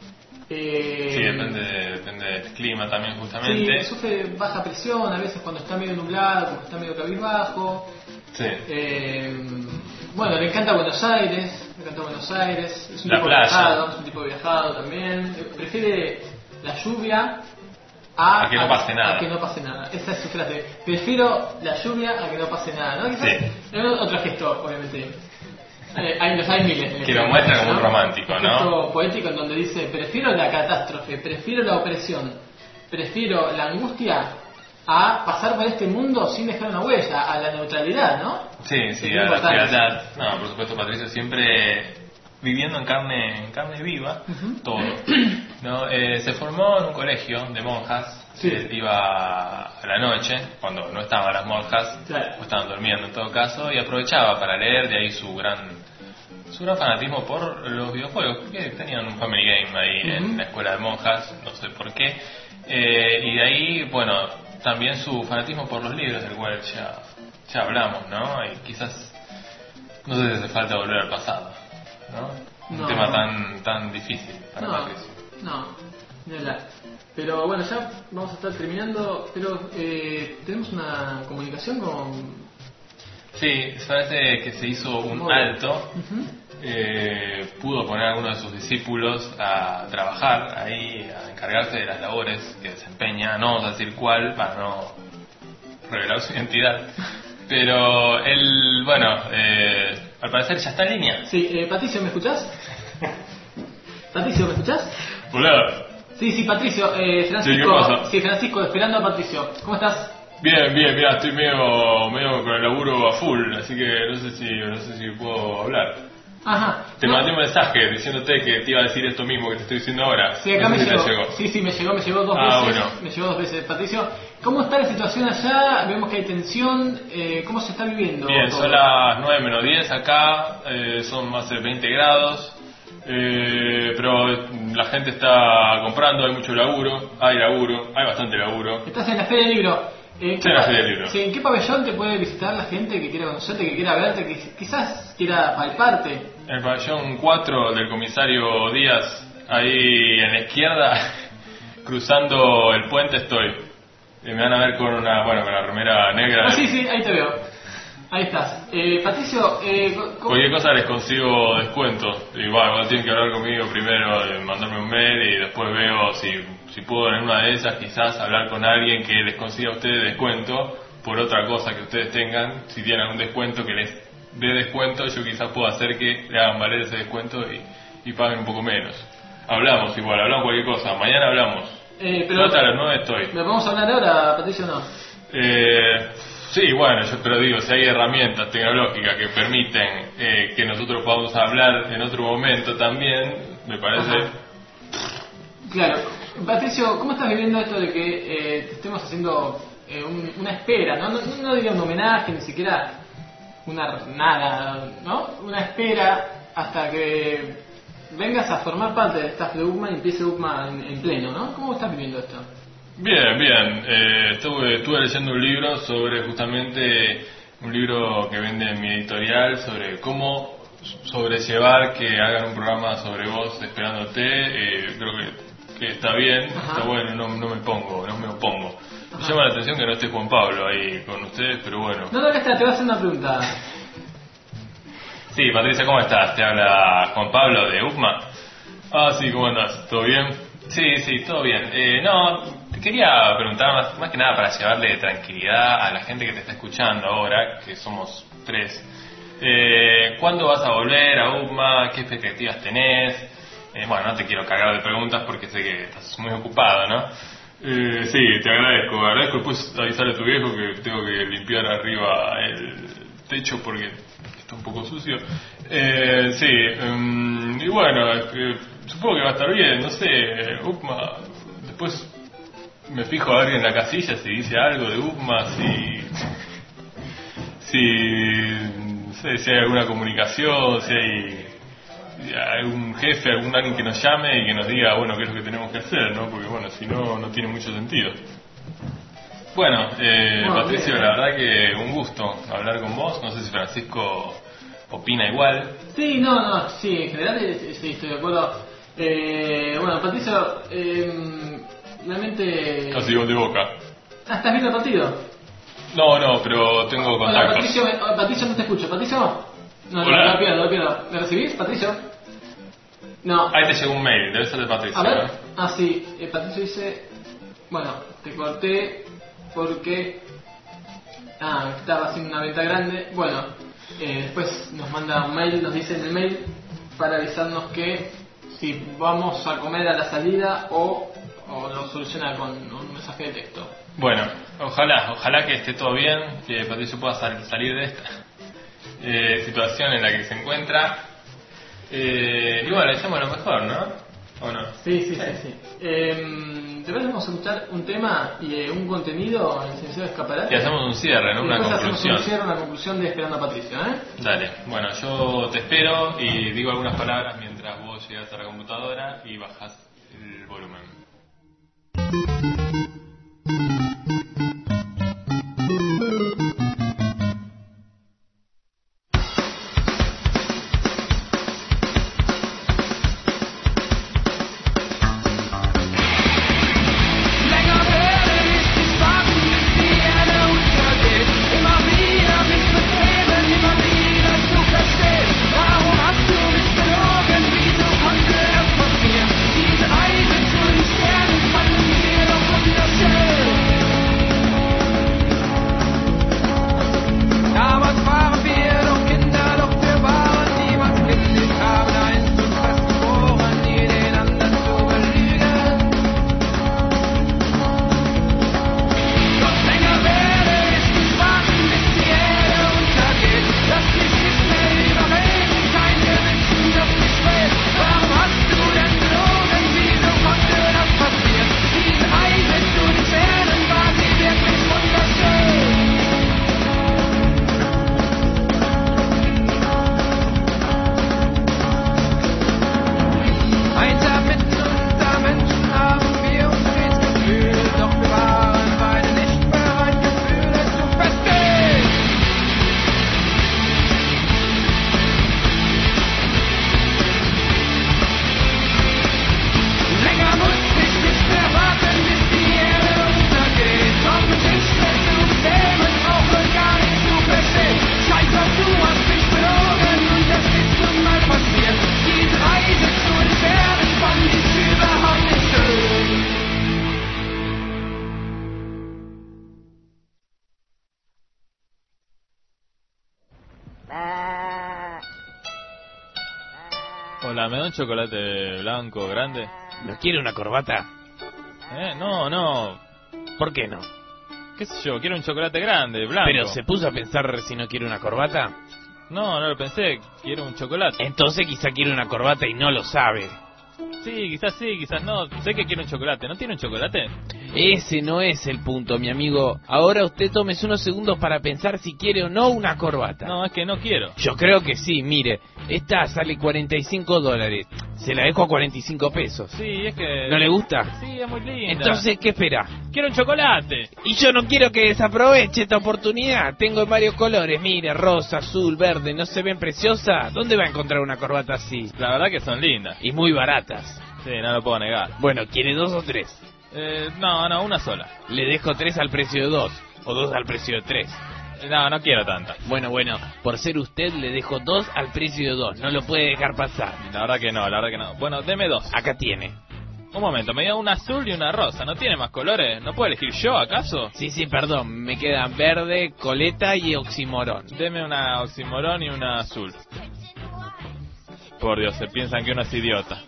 Eh, Sí, depende, depende del clima también Sí, justamente. sufre baja presión, a veces cuando está medio nublado, cuando está medio cabizbajo. Sí. Eh, bueno, le encanta Buenos Aires, le encanta Buenos Aires, es un La tipo playa. viajado, es un tipo viajado también. Eh, Prefiere la lluvia a, A que no pase nada. a que no pase nada. Esa es su frase. Prefiero la lluvia a que no pase nada. ¿No? Quizás Sí. es otro gesto, obviamente. Eh, hay, los hay miles. en el Que lo tema, muestra como un romántico, un ¿no? gesto poético en donde dice: prefiero la catástrofe, prefiero la opresión, prefiero la angustia a pasar por este mundo sin dejar una huella, a la neutralidad, ¿no? Sí, sí, Es a muy la importante. frialdad. No, por supuesto, Patricio siempre viviendo en carne, en carne viva, Ujú. todo. ¿No? Eh, se formó en un colegio de monjas. Sí. Eh, iba a la noche, cuando no estaban las monjas, Claro. o estaban durmiendo en todo caso, y aprovechaba para leer, de ahí su gran su gran fanatismo por los videojuegos, porque tenían un family game ahí Ujú. en la escuela de monjas, no sé por qué. Eh, y de ahí, bueno, también su fanatismo por los libros, del cual ya, ya hablamos, ¿no? Y quizás, no sé si hace falta volver al pasado, ¿no? Un No. tema tan tan difícil para No, Patricio. no, ni hablar. Pero bueno, ya vamos a estar terminando, pero eh, tenemos una comunicación con... Sí, parece que se hizo un Muy bien. alto. Eh, pudo poner a algunos de sus discípulos a trabajar ahí, a encargarse de las labores que desempeña. No vamos a decir cuál para no revelar su identidad. Pero él, bueno, eh, al parecer ya está en línea. Sí, eh, Patricio, ¿me escuchás? Patricio, ¿me escuchás? Hola. Sí, sí, Patricio, eh, Francisco. Sí, ¿qué pasa? Sí, Francisco, esperando a Patricio. ¿Cómo estás? Bien, bien, mira, estoy medio, medio con el laburo a full, así que no sé si, no sé si puedo hablar. Ajá. Te No. mandé un mensaje diciéndote que te iba a decir esto mismo que te estoy diciendo ahora. Sí, acá No me sé si llegó. te llegó. Sí, sí, me llegó, me llegó dos Ah, veces. bueno. Me llegó dos veces. Patricio, ¿cómo está la situación allá? Vemos que hay tensión. Eh, ¿Cómo se está viviendo? Bien, todo? son las nueve menos diez acá, eh, son más de veinte grados, eh, pero la gente está comprando, hay mucho laburo, hay laburo, hay bastante laburo. Estás en la Feria del Libro. Eh, ¿en Sí, qué en la pa- Feria del Libro. sí, ¿en qué pabellón te puede visitar la gente que quiera conocerte, que quiera verte, que quizás quiera palparte? En el pabellón cuatro del comisario Díaz, ahí en la izquierda, cruzando el puente estoy. Eh, me van a ver con una, bueno, con la remera negra. Ah, sí, sí, ahí te veo. Ahí estás. Eh, Patricio, eh, co- co- Cualquier cosa les consigo descuento. Y bueno, igual tienen que hablar conmigo primero, eh, mandarme un mail y después veo si, si puedo en una de esas quizás hablar con alguien que les consiga a ustedes descuento por otra cosa que ustedes tengan. Si tienen algún descuento que les dé descuento, yo quizás puedo hacer que le hagan valer ese descuento y, y paguen un poco menos. Hablamos igual, hablamos cualquier cosa. Mañana hablamos. eh, Yo pero, hasta las nueve estoy. ¿me vamos a hablar ahora, Patricio, o no? Eh, sí, bueno, yo te lo digo, si hay herramientas tecnológicas que permiten eh, que nosotros podamos hablar en otro momento también, me parece... Ajá. Claro. Patricio, ¿cómo estás viviendo esto de que eh, te estemos haciendo eh, un- una espera, ¿no? No, no diría un homenaje, ni siquiera una nada, ¿no? Una espera hasta que vengas a formar parte del staff de U C M A y empiece U C M A en, en pleno, ¿no? ¿Cómo estás viviendo esto? Bien, bien, eh, estuve, estuve leyendo un libro sobre justamente, un libro que vende en mi editorial sobre cómo sobrellevar que hagan un programa sobre vos esperándote, eh, creo que, que está bien, Ajá. está bueno, no, no me pongo, no me opongo. Me Ajá. llama la atención que no esté Juan Pablo ahí con ustedes, pero bueno. No, no, acá está, te voy a hacer una pregunta. Sí, Patricia, ¿cómo estás? Te habla Juan Pablo de U C M A. Ah, sí, ¿cómo andás? ¿Todo bien? Sí, sí, todo bien. Eh, no, te quería preguntar más, más que nada para llevarle tranquilidad a la gente que te está escuchando ahora, que somos tres. Eh, ¿Cuándo vas a volver a U C M A? ¿Qué expectativas tenés? Eh, bueno, no te quiero cargar de preguntas porque sé que estás muy ocupado, ¿no? Eh, sí, te agradezco, agradezco. Después avisarle a tu viejo que tengo que limpiar arriba el techo porque está un poco sucio. Eh, sí, um, y bueno, eh, supongo que va a estar bien, no sé, U C M A. Después me fijo a ver en la casilla si dice algo de U C M A, si, si, no sé, si hay alguna comunicación, si hay algún jefe, algún alguien que nos llame y que nos diga, bueno, qué es lo que tenemos que hacer, ¿no? Porque bueno, si no, no tiene mucho sentido. Bueno, eh, Bueno, Patricio, bien. la verdad que un gusto hablar con vos. No sé si Francisco opina igual. Sí, no, no, sí, en general eh, sí, estoy de acuerdo. Eh, bueno, Patricio, eh, realmente... Casi gol de Boca. Ah, ¿estás viendo el partido? No, no, pero tengo Hola, contactos. Patricio, me- oh, Patricio, no te escucho. ¿Patricio? No, no, Hola. lo pierdo, lo pierdo. ¿Me recibís, Patricio? No. Ahí te llegó un mail, debe ser de Patricio. A ver. ¿no? Ah, sí, eh, Patricio dice... Bueno, te corté porque... Ah, estaba haciendo una venta grande. Bueno, eh, después nos manda un mail, nos dice en el mail para avisarnos que si vamos a comer a la salida o, o lo soluciona con un mensaje de texto. Bueno, ojalá, ojalá que esté todo bien, que Patricio pueda sal- salir de esta eh, situación en la que se encuentra. Eh, y bueno, le deseamos lo mejor, ¿no? ¿O no? Sí, sí, sí, sí. Eh, después vamos a escuchar un tema y eh, un contenido en el Silencio de Escaparate. Y hacemos un cierre, ¿no? Y Una después conclusión. hacemos un cierre, una conclusión de Esperando a Patricio, ¿eh? Dale, bueno, yo te espero y digo algunas palabras mientras vos llegas a la computadora y bajas el volumen. Länger werde ich nicht warten, bis die Erde untergeht. Immer wieder mich bequeme Hola, ¿me da un chocolate blanco grande? ¿No quiere una corbata? Eh, no, no. ¿Por qué no? ¿Qué sé yo? Quiero un chocolate grande, blanco. ¿Pero se puso a pensar si no quiere una corbata? No, no lo pensé. Quiero un chocolate. Entonces quizá quiere una corbata y no lo sabe. Sí, quizás sí, quizás no. Sé que quiere un chocolate. ¿No tiene un chocolate? Ese no es el punto, mi amigo. Ahora usted tómese unos segundos para pensar si quiere o no una corbata. No, es que no quiero. Yo creo que sí, mire. Esta sale cuarenta y cinco dólares. Se la dejo a cuarenta y cinco pesos. Sí, es que... ¿No le gusta? Sí, es muy linda. Entonces, ¿qué espera? ¡Quiero un chocolate! Y yo no quiero que desaproveche esta oportunidad. Tengo en varios colores, mire, rosa, azul, verde. ¿No se ven preciosas? ¿Dónde va a encontrar una corbata así? La verdad que son lindas. Y muy baratas. Sí, no lo puedo negar. Bueno, ¿quiere dos o tres? Eh, no, no, una sola. Le dejo tres al precio de dos. O dos al precio de tres. No, no quiero tantas. Bueno, bueno, por ser usted le dejo dos al precio de dos. No lo puede dejar pasar. La verdad que no, la verdad que no. Bueno, deme dos. Acá tiene. Un momento, me dio una azul y una rosa. ¿No tiene más colores? ¿No puedo elegir yo, acaso? Sí, sí, perdón. Me quedan verde, coleta y oximorón. Deme una oximorón y una azul. Por Dios, se piensan que uno es idiota.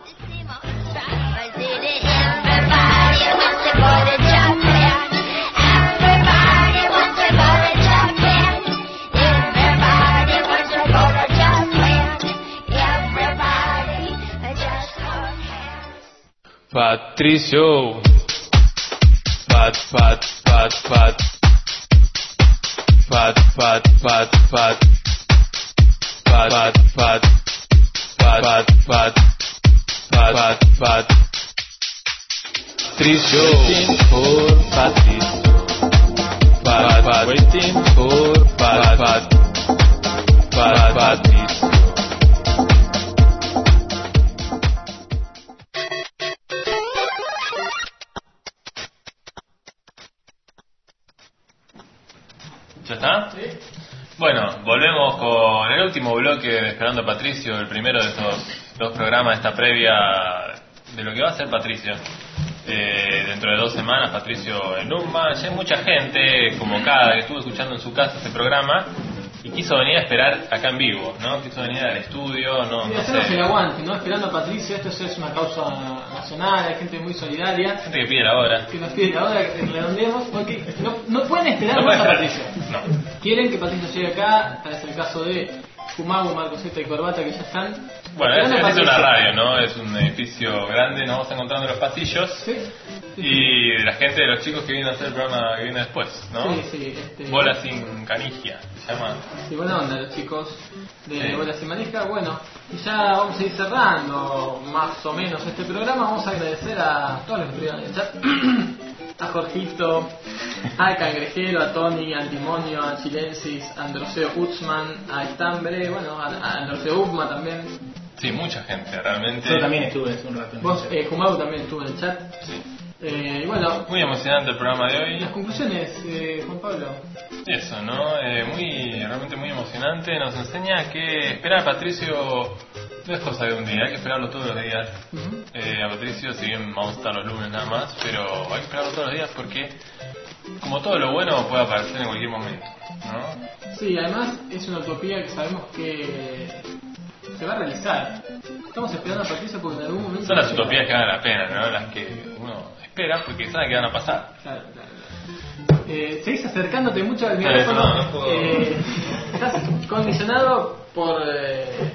Patricio, pat pat pat pat, pat pat pat pat, pat pat pat, pat pat pat pat pat. Patricio, waiting for Patricio, pat pat, waiting for pat pat, pat Patricio. ¿Ya está? ¿Sí? Bueno, volvemos con el último bloque de Esperando a Patricio, el primero de estos dos programas, esta previa de lo que va a ser Patricio. Eh, dentro de dos semanas, Patricio en Lumba. Ya hay mucha gente convocada que estuvo escuchando en su casa este programa y quiso venir a esperar acá en vivo, ¿no? Quiso venir al estudio, no, Sí, no hacernos sé. el aguante, ¿no? Esperando a Patricia, esto es una causa nacional, hay gente muy solidaria Gente que pide la hora. que nos pide ahora que redondeemos, porque no, no pueden esperar No más puede a esperar. Patricia. No. Quieren que Patricia llegue acá, tal es el caso de Fumago, Marcoseta y Corbata, que ya están. Bueno, es, esperando a es una Patricia. radio, ¿no? Es un edificio grande, nos vamos encontrando en los pasillos. Sí, sí, Y de la gente de los chicos que vienen a hacer el programa que viene después, ¿no? sí, sí, este, Bola sin canigia, se llama. sí, buena onda los chicos de Sí. Bolas y Manija. Bueno, y ya vamos a ir cerrando más o menos este programa. Vamos a agradecer a todos los que estuvieron en el chat. A Jorgito, al Cangrejero, a Tony, al Timonio, a Chilensis, a Androseo Utzman, a Estambre, bueno, a, a Androseo Upma también. Sí, mucha gente, realmente. Yo también estuve hace un rato. en Vos, el eh, Fumago también estuvo en el chat. Sí. Eh, y bueno, Muy emocionante el programa de hoy. las conclusiones, eh, Juan Pablo. Eso, ¿no? Eh, muy, realmente muy emocionante. Nos enseña que esperar a Patricio no es cosa de un día, hay que esperarlo todos los días. Ujú. Eh, a Patricio, si bien vamos a estar los lunes nada más, pero hay que esperarlo todos los días porque, como todo lo bueno, puede aparecer en cualquier momento, ¿no? Sí, además es una utopía que sabemos que se va a realizar. Estamos esperando a Patricia porque en algún momento... Son las utopías que valen la pena, ¿no? Las que uno espera porque sabe que van a pasar. Claro, claro, claro. Eh, seguís acercándote mucho al Por micrófono. eso no, no puedo. Eh, estás condicionado por... Eh,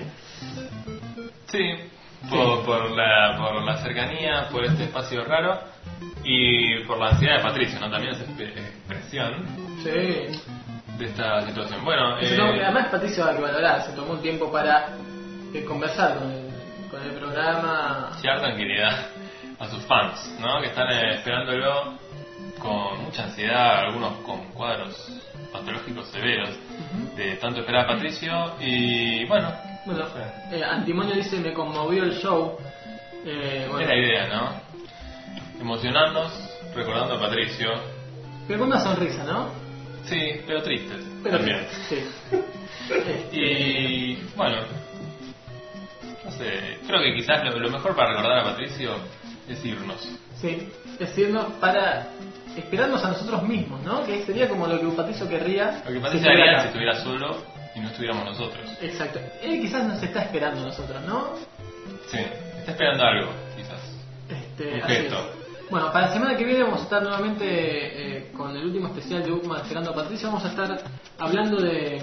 Sí, por, por, la, por la cercanía, por este espacio raro y por la ansiedad de Patricio, ¿no? También es exp- expresión sí. de esta situación. Bueno, Se eh, tomó- además Patricio hay que valorar, se tomó un tiempo para eh, conversar con el, con el programa. llevar tranquilidad a sus fans, ¿no? Que están eh, esperándolo con mucha ansiedad, algunos con cuadros patológicos severos de tanto esperar a Patricio y bueno, Bueno, eh, Antimonio dice, me conmovió el show. Eh, bueno, es la idea, ¿no? Emocionarnos recordando a Patricio. pero con una sonrisa, ¿no? Sí, pero tristes Pero también. sí. Este, Y bueno, no sé, creo que quizás lo, lo mejor para recordar a Patricio es irnos. sí, es irnos para esperarnos a nosotros mismos, ¿no? Que sería como lo que Patricio querría. Lo que si Patricio estuviera haría acá. si estuviera solo y no estuviéramos nosotros. Exacto. Él quizás nos está esperando a nosotros, ¿no? Sí, está esperando algo, quizás. Este, Un así gesto. es. Bueno, para la semana que viene vamos a estar nuevamente eh, con el último especial de Bookman esperando a Patricia. Vamos a estar hablando de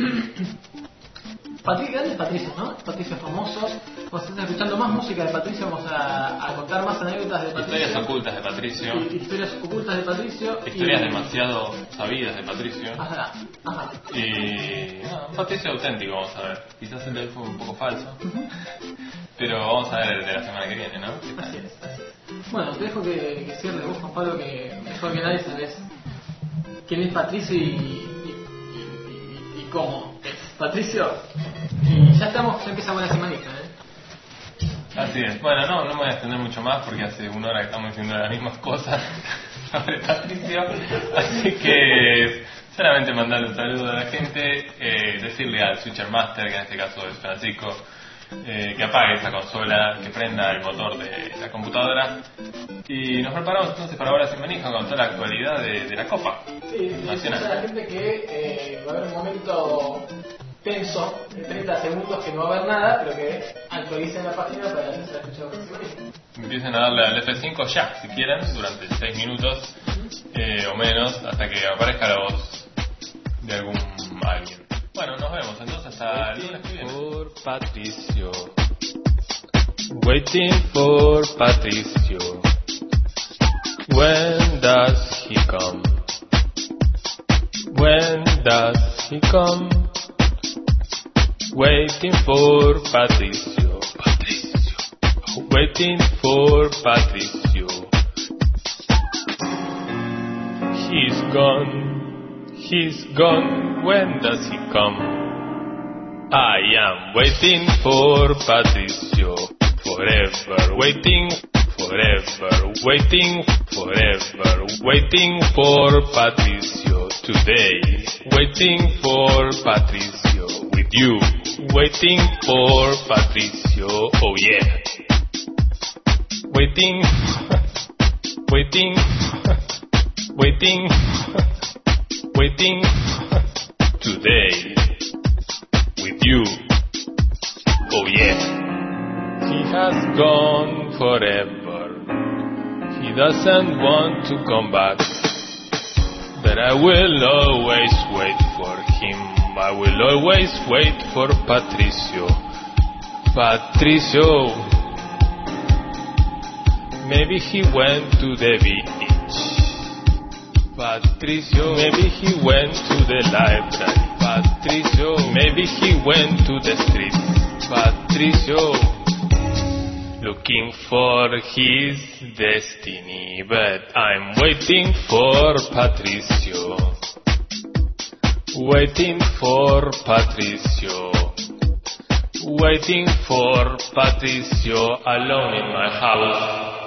Patri- grandes Patricios, ¿no? Patricios famosos. Vamos a estar escuchando más música de Patricio. Vamos a, a contar más anécdotas de Patricio. Historias ocultas de Patricio. Y- historias ocultas de Patricio. Historias y- demasiado sabidas de Patricio. Ajá, ajá. Y no, un Patricio auténtico, vamos a ver. Quizás el de él fue un poco falso. Pero vamos a ver el de la semana que viene, ¿no? Así es, así es. Bueno, te dejo que, que cierre vos, Juan Pablo, que mejor que nadie sabes quién es Patricio y, y, y, y, y cómo es Patricio. Y ya estamos, ya empezamos la semanita, ¿eh? Así es. Bueno, no, no me voy a extender mucho más porque hace una hora que estamos diciendo las mismas cosas sobre Patricio. Así que solamente mandarle un saludo a la gente, eh, decirle al Switcher Master, que en este caso es Francisco, eh, que apague esa consola, que prenda el motor de la computadora. Y nos preparamos entonces para ahora sin manija con toda la actualidad de, de la Copa Sí, Nacional. a la gente que eh, va a haber un momento tenso de treinta segundos que no va a haber nada, pero que actualicen la página para empezar a escuchar la semanita. Empiecen a darle al F cinco ya, si quieren, durante seis minutos eh, o menos, hasta que aparezca la voz de algún alguien. Bueno, nos vemos entonces hasta el lunes que viene. For Patricio. Waiting for Patricio. When does he come? When does he come? Waiting for Patricio. Patricio. Waiting for Patricio. He's gone. He's gone. When does he come? I am waiting for Patricio. Forever waiting. Forever waiting. Forever waiting for Patricio. Today. Waiting for Patricio. With you. Waiting for Patricio. Oh yeah. Waiting. Waiting. Waiting. Waiting. Today. With you. Oh yeah. He has gone forever. He doesn't want to come back. But I will always wait for him. I will always wait for Patricio. Patricio. Maybe he went to the beach. Patricio. Maybe he went to the library. Patricio. Maybe he went to the street. Patricio. Looking for his destiny, but I'm waiting for Patricio. Waiting for Patricio. Waiting for Patricio alone in my house.